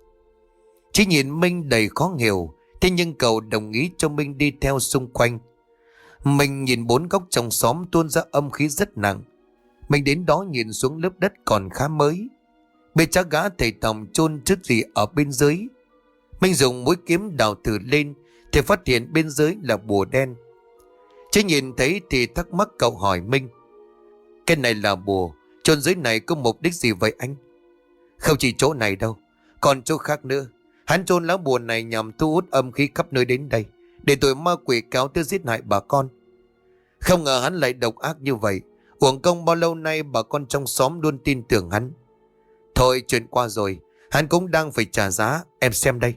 Chí nhìn Minh đầy khó hiểu, thế nhưng cậu đồng ý cho Minh đi theo xung quanh. Mình nhìn bốn góc trong xóm tuôn ra âm khí rất nặng. Mình đến đó nhìn xuống lớp đất còn khá mới. Biết chắc gã thầy Tòng chôn chất gì ở bên dưới. Mình dùng mũi kiếm đào thử lên thì phát hiện bên dưới là bùa đen. Chứ nhìn thấy thì thắc mắc cậu hỏi Minh: Cái này là bùa, chôn dưới này có mục đích gì vậy anh? Không chỉ chỗ này đâu, còn chỗ khác nữa. Hắn chôn lá bùa này nhằm thu hút âm khí khắp nơi đến đây, để tụi ma quỷ kéo tới giết hại bà con. Không ngờ hắn lại độc ác như vậy. Uổng công bao lâu nay bà con trong xóm luôn tin tưởng hắn. Thôi chuyện qua rồi, hắn cũng đang phải trả giá. Em xem đây.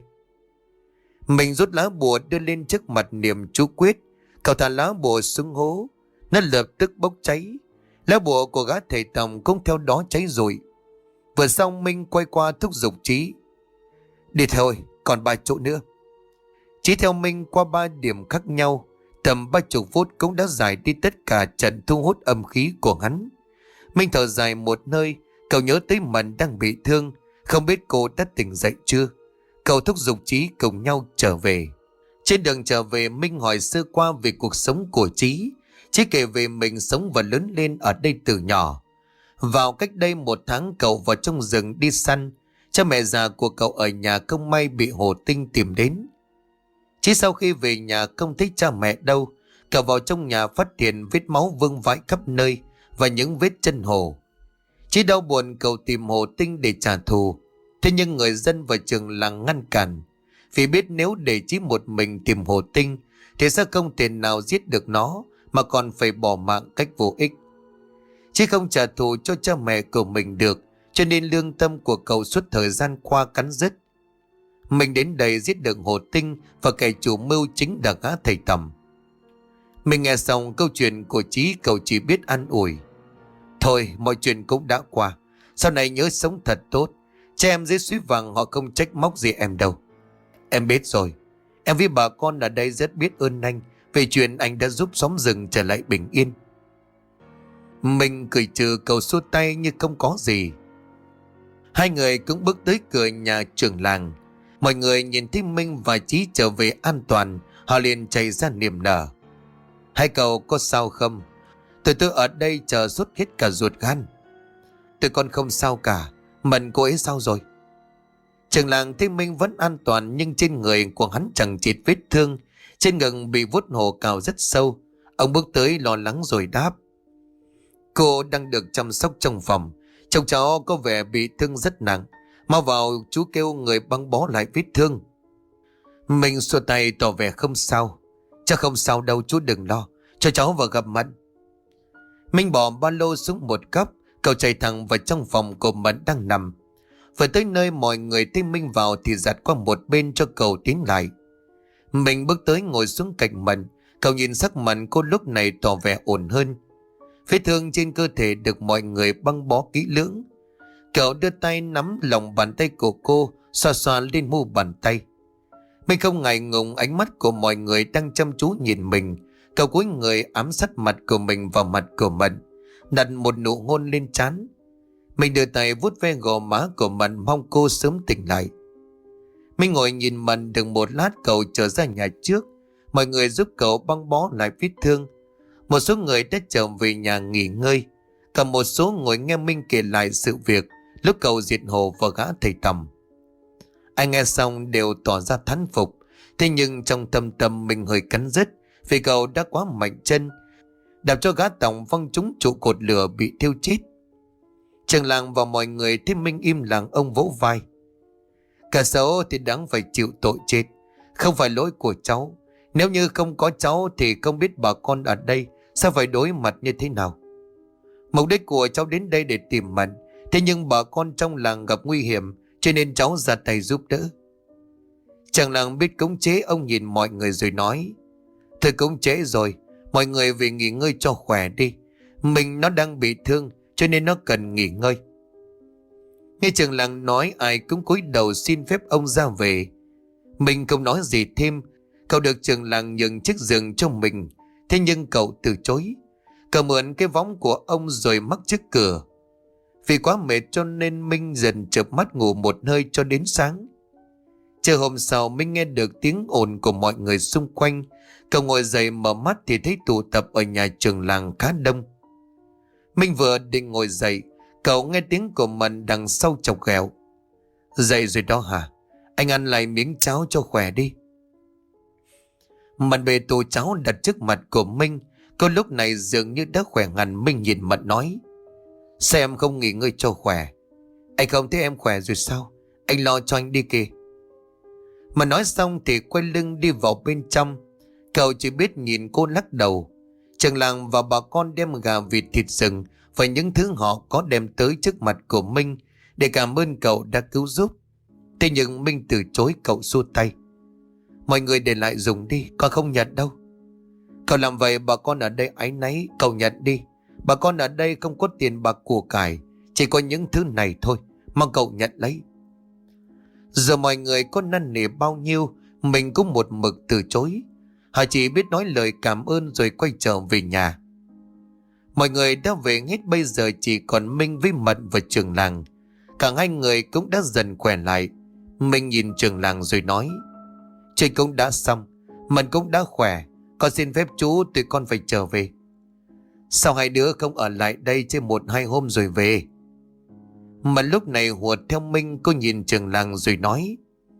Mình rút lá bùa đưa lên trước mặt niệm chú quyết. Cậu thả lá bùa xuống hố, nó lập tức bốc cháy. Lá bùa của gã thầy Tòng cũng theo đó cháy rụi. Vừa xong Minh quay qua thúc giục Chí: Đi thôi, còn ba chỗ nữa. Chí theo Minh qua ba điểm khác nhau. Tầm ba chục phút cũng đã giải đi tất cả trận thu hút âm khí của hắn. Minh thở dài một hơi. Cậu nhớ tới Mận đang bị thương, không biết cô đã tỉnh dậy chưa. Cậu thúc giục Chí cùng nhau trở về. Trên đường trở về, Minh hỏi sơ qua về cuộc sống của Chí. Chí kể về mình sống và lớn lên ở đây từ nhỏ. Vào cách đây một tháng cậu vào trong rừng đi săn. Cha mẹ già của cậu ở nhà không may bị Hồ Tinh tìm đến. Chỉ sau khi về nhà không thấy cha mẹ đâu, cậu vào trong nhà phát hiện vết máu vương vãi khắp nơi và những vết chân Hồ. Chỉ đau buồn cậu tìm Hồ Tinh để trả thù. Thế nhưng người dân và trường làng ngăn cản, vì biết nếu để Chí một mình tìm Hồ Tinh thì sẽ không thể nào giết được nó, mà còn phải bỏ mạng cách vô ích. Chí không trả thù cho cha mẹ của mình được, cho nên lương tâm của cậu suốt thời gian qua cắn rứt. Mình đến đây giết được Hồ Tinh và kẻ chủ mưu chính là gã thầy Tầm. Mình nghe xong câu chuyện của Chí, cậu chỉ biết an ủi: Thôi mọi chuyện cũng đã qua, sau này nhớ sống thật tốt. Cha em dưới suối vàng họ không trách móc gì em đâu. Em biết rồi, em với bà con ở đây rất biết ơn anh về chuyện anh đã giúp xóm rừng trở lại bình yên. Mình cười trừ, cậu xua tay như không có gì. Hai người cũng bước tới cửa nhà trưởng làng. Mọi người nhìn thấy Minh và Chí trở về an toàn, họ liền chạy ra niềm nở: Hai cậu có sao không? Tụi tôi ở đây chờ sốt hết cả ruột gan. Tụi con không sao cả. Mận cô ấy sao rồi? Trưởng làng thấy Minh vẫn an toàn, nhưng trên người của hắn chẳng chịt vết thương, trên ngực bị vuốt hổ cào rất sâu. Ông bước tới lo lắng rồi đáp: Cô đang được chăm sóc trong phòng. Chồng cháu có vẻ bị thương rất nặng, mau vào chú kêu người băng bó lại vết thương. Mình xua tay tỏ vẻ không sao. Chắc không sao đâu chú đừng lo, cho cháu vào gặp Mận. Minh bỏ ba lô xuống một góc, cậu chạy thẳng vào trong phòng của Mận đang nằm. Vừa tới nơi mọi người thấy Minh vào thì giặt qua một bên cho cậu tiến lại. Mình bước tới ngồi xuống cạnh Mận. Cậu nhìn sắc mặt cô lúc này tỏ vẻ ổn hơn. Vết thương trên cơ thể được mọi người băng bó kỹ lưỡng. Cậu đưa tay nắm lòng bàn tay của cô, xoa xoa lên mu bàn tay. Mình không ngại ngùng ánh mắt của mọi người đang chăm chú nhìn mình. Cậu cúi người ám sát mặt của mình vào mặt của Mận, đặt một nụ hôn lên trán. Mình đưa tay vuốt ve gò má của Mận, mong cô sớm tỉnh lại. Mình ngồi nhìn Mận được một lát, cậu trở ra nhà trước. Mọi người giúp cậu băng bó lại vết thương. Một số người đã trở về nhà nghỉ ngơi, còn một số ngồi nghe Minh kể lại sự việc lúc cậu diệt hồ và gã thầy Tầm. Anh nghe xong đều tỏ ra thán phục. Thế nhưng trong thâm tâm mình hơi cắn rứt, vì cậu đã quá mạnh chân, đạp cho gã Tòng văng trúng trụ cột lửa bị thiêu chết. Trường làng và mọi người thấy Minh im lặng, ông vỗ vai. Cả xấu thì đáng phải chịu tội chết, không phải lỗi của cháu. Nếu như không có cháu thì không biết bà con ở đây sao phải đối mặt như thế nào. Mục đích của cháu đến đây để tìm Mận, thế nhưng bà con trong làng gặp nguy hiểm cho nên cháu ra tay giúp đỡ. Chàng làng biết cống chế, ông nhìn mọi người rồi nói: Thôi cũng trễ rồi, mọi người về nghỉ ngơi cho khỏe đi. Mình nó đang bị thương cho nên nó cần nghỉ ngơi. Nghe trường làng nói, ai cũng cúi đầu xin phép ông ra về. Mình không nói gì thêm. Cậu được trường làng nhường chiếc giường cho mình, thế nhưng cậu từ chối. Cậu mượn cái võng của ông rồi mắc trước cửa. Vì quá mệt cho nên Minh dần chợp mắt ngủ một hơi cho đến sáng. Chờ hôm sau Minh nghe được tiếng ồn của mọi người xung quanh. Cậu ngồi dậy mở mắt thì thấy tụ tập ở nhà trường làng khá đông. Minh vừa định ngồi dậy, cậu nghe tiếng của Mận đằng sau chọc ghẹo: Dậy rồi đó hả? Anh ăn lại miếng cháo cho khỏe đi. Mận bê tô cháo đặt trước mặt của Minh. Cô lúc này dường như đã khỏe hẳn. Minh nhìn Mận nói: Sao em không nghỉ ngơi cho khỏe? Anh không thấy em khỏe rồi sao? Anh lo cho anh đi kìa. Mà nói xong thì quay lưng đi vào bên trong. Cậu chỉ biết nhìn cô lắc đầu. Trường làng và bà con đem gà, vịt, thịt rừng và những thứ họ có đem tới trước mặt của Minh để cảm ơn cậu đã cứu giúp. Thế nhưng Minh từ chối, cậu xua tay: Mọi người để lại dùng đi, con không nhận đâu. Cậu làm vậy bà con ở đây áy náy, cậu nhận đi. Bà con ở đây không có tiền bạc của cải, chỉ có những thứ này thôi, mong cậu nhận lấy. Giờ mọi người có năn nỉ bao nhiêu, mình cũng một mực từ chối. Họ chỉ biết nói lời cảm ơn rồi quay trở về nhà. Mọi người đã về hết, bây giờ chỉ còn Minh với Mận và trường làng. Cả hai người cũng đã dần khỏe lại. Minh nhìn trường làng rồi nói: Chuyện cũng đã xong, Mận cũng đã khỏe, con xin phép chú tụi con phải trở về. Sao hai đứa không ở lại đây chơi một hai hôm rồi về? Mà lúc này hùa theo Minh, cô nhìn trường làng rồi nói: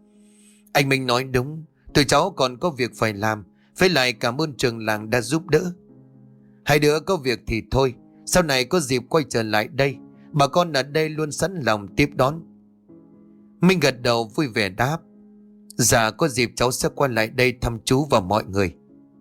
Anh Minh nói đúng, tụi cháu còn có việc phải làm. Với lại cảm ơn trường làng đã giúp đỡ. Hai đứa có việc thì thôi, sau này có dịp quay trở lại đây, bà con ở đây luôn sẵn lòng tiếp đón. Minh gật đầu vui vẻ đáp: Dạ có dịp cháu sẽ quay lại đây thăm chú và mọi người.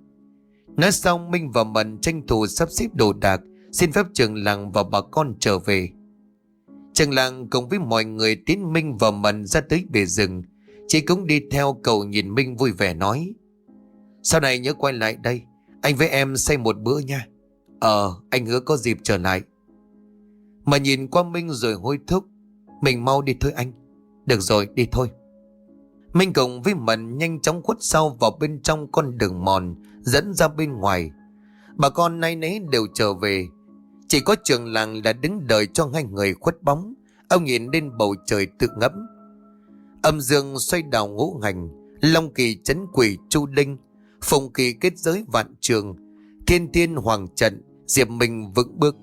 Nói xong Minh và Mận tranh thủ sắp xếp đồ đạc, xin phép trường làng và bà con trở về. Trường làng cùng với mọi người tiến Minh và Mận ra tới bể rừng. Chị cũng đi theo. Cậu nhìn Minh vui vẻ nói: Sau này nhớ quay lại đây, anh với em xây một bữa nha. Ờ, anh hứa có dịp trở lại. Mà nhìn qua Minh rồi hối thúc: Mình mau đi thôi anh. Được rồi, đi thôi. Minh cùng với Mận nhanh chóng khuất sau vào bên trong con đường mòn dẫn ra bên ngoài. Bà con nay nấy đều trở về. Chỉ có trường làng là đứng đợi cho hai người khuất bóng. Ông nhìn lên bầu trời tự ngẫm: Âm dương xoay đảo ngũ hành, long kỳ trấn quỷ chu linh, phùng kỳ kết giới vạn trường, thiên thiên hoàng trận, diệp mình vững bước.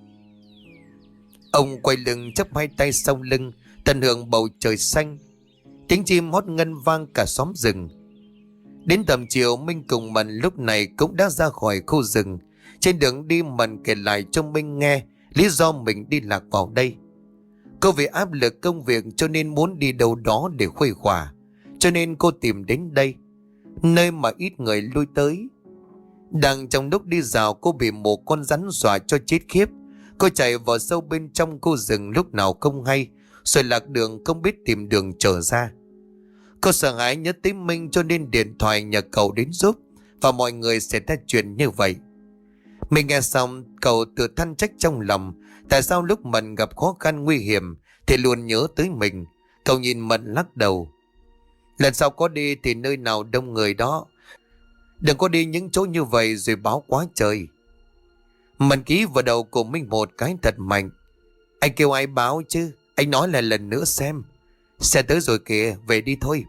Ông quay lưng chắp hai tay sau lưng, tận hưởng bầu trời xanh. Tiếng chim hót ngân vang cả xóm rừng. Đến tầm chiều Minh cùng Mận lúc này cũng đã ra khỏi khu rừng. Trên đường đi Mận kể lại cho Minh nghe lý do mình đi lạc vào đây. Cô vì áp lực công việc cho nên muốn đi đâu đó để khuây khỏa, cho nên cô tìm đến đây, nơi mà ít người lui tới. Đang trong lúc đi dạo, cô bị một con rắn dọa cho chết khiếp. Cô chạy vào sâu bên trong khu rừng lúc nào không hay, rồi lạc đường không biết tìm đường trở ra. Cô sợ hãi nhớ tới Minh cho nên điện thoại nhờ cậu đến giúp, và mọi người sẽ ra chuyện như vậy. Mình nghe xong, cậu tự than trách trong lòng. Tại sao lúc Mận gặp khó khăn nguy hiểm thì luôn nhớ tới mình. Cậu nhìn Mận lắc đầu: Lần sau có đi thì nơi nào đông người đó, Đừng có đi những chỗ như vậy rồi báo quá trời. Mình ký vào đầu của mình một cái thật mạnh. Anh kêu ai báo chứ? Anh nói lại lần nữa xem. Xe tới rồi kìa, về đi thôi.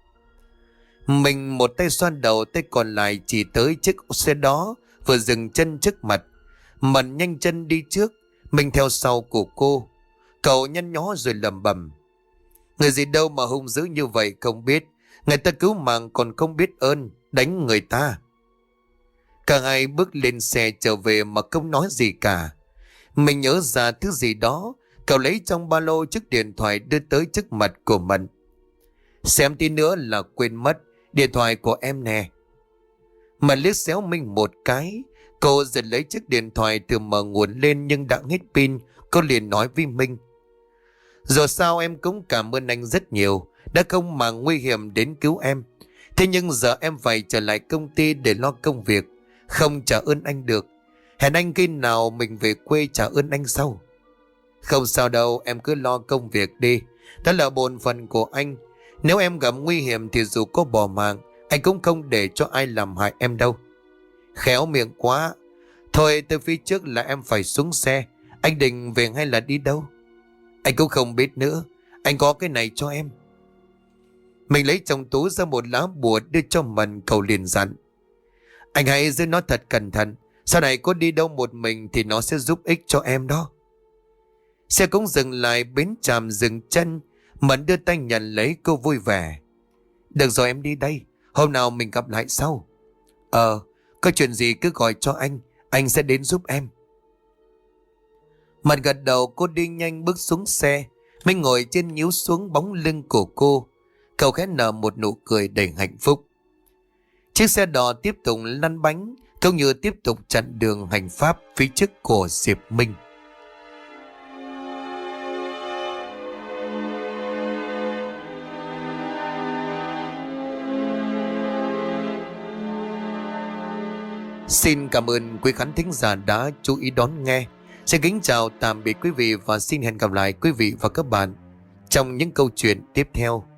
Mình một tay xoan đầu, tay còn lại chỉ tới chiếc xe đó vừa dừng chân trước mặt. Mình nhanh chân đi trước, mình theo sau của cô. Cậu nhăn nhó rồi lầm bầm. Người gì đâu mà hung dữ như vậy không biết. Người ta cứu mạng còn không biết ơn, đánh người ta. Cả hai bước lên xe trở về mà không nói gì cả. Mình nhớ ra thứ gì đó. Cậu lấy trong ba lô chiếc điện thoại đưa tới trước mặt của mình. Xem tí nữa là quên mất. Điện thoại của em nè. Mình liếc xéo Minh một cái. Cô giật lấy chiếc điện thoại từ mở nguồn lên nhưng đã hết pin. Cô liền nói với Minh. Rồi sao em cũng cảm ơn anh rất nhiều. Đã không mà nguy hiểm đến cứu em. Thế nhưng giờ em phải trở lại công ty để lo công việc. Không trả ơn anh được. Hẹn anh khi nào mình về quê trả ơn anh sau. Không sao đâu, em cứ lo công việc đi. Đó là bổn phận của anh. Nếu em gặp nguy hiểm thì dù có bỏ mạng, anh cũng không để cho ai làm hại em đâu. Khéo miệng quá. Thôi từ phía trước là em phải xuống xe. Anh định về hay là đi đâu? Anh cũng không biết nữa. Anh có cái này cho em. Mình lấy trong túi ra một lá bùa đưa cho mình, cậu liền dặn. Anh hãy giữ nó thật cẩn thận. Sau này có đi đâu một mình thì nó sẽ giúp ích cho em đó. Xe cũng dừng lại bến trạm dừng chân. Mẫn đưa tay nhận lấy, cô vui vẻ. Được rồi, em đi đây. Hôm nào mình gặp lại sau. Ờ, có chuyện gì cứ gọi cho anh. Anh sẽ đến giúp em. Mẫn gật đầu, cô đi nhanh bước xuống xe. Mình ngồi trên nhíu xuống bóng lưng của cô. Cậu khẽ nở một nụ cười đầy hạnh phúc. Chiếc xe đò tiếp tục lăn bánh, cũng như tiếp tục chặn đường hành pháp phía trước của Diệp Minh. Xin cảm ơn quý khán thính giả đã chú ý đón nghe. Xin kính chào tạm biệt quý vị và xin hẹn gặp lại quý vị và các bạn trong những câu chuyện tiếp theo.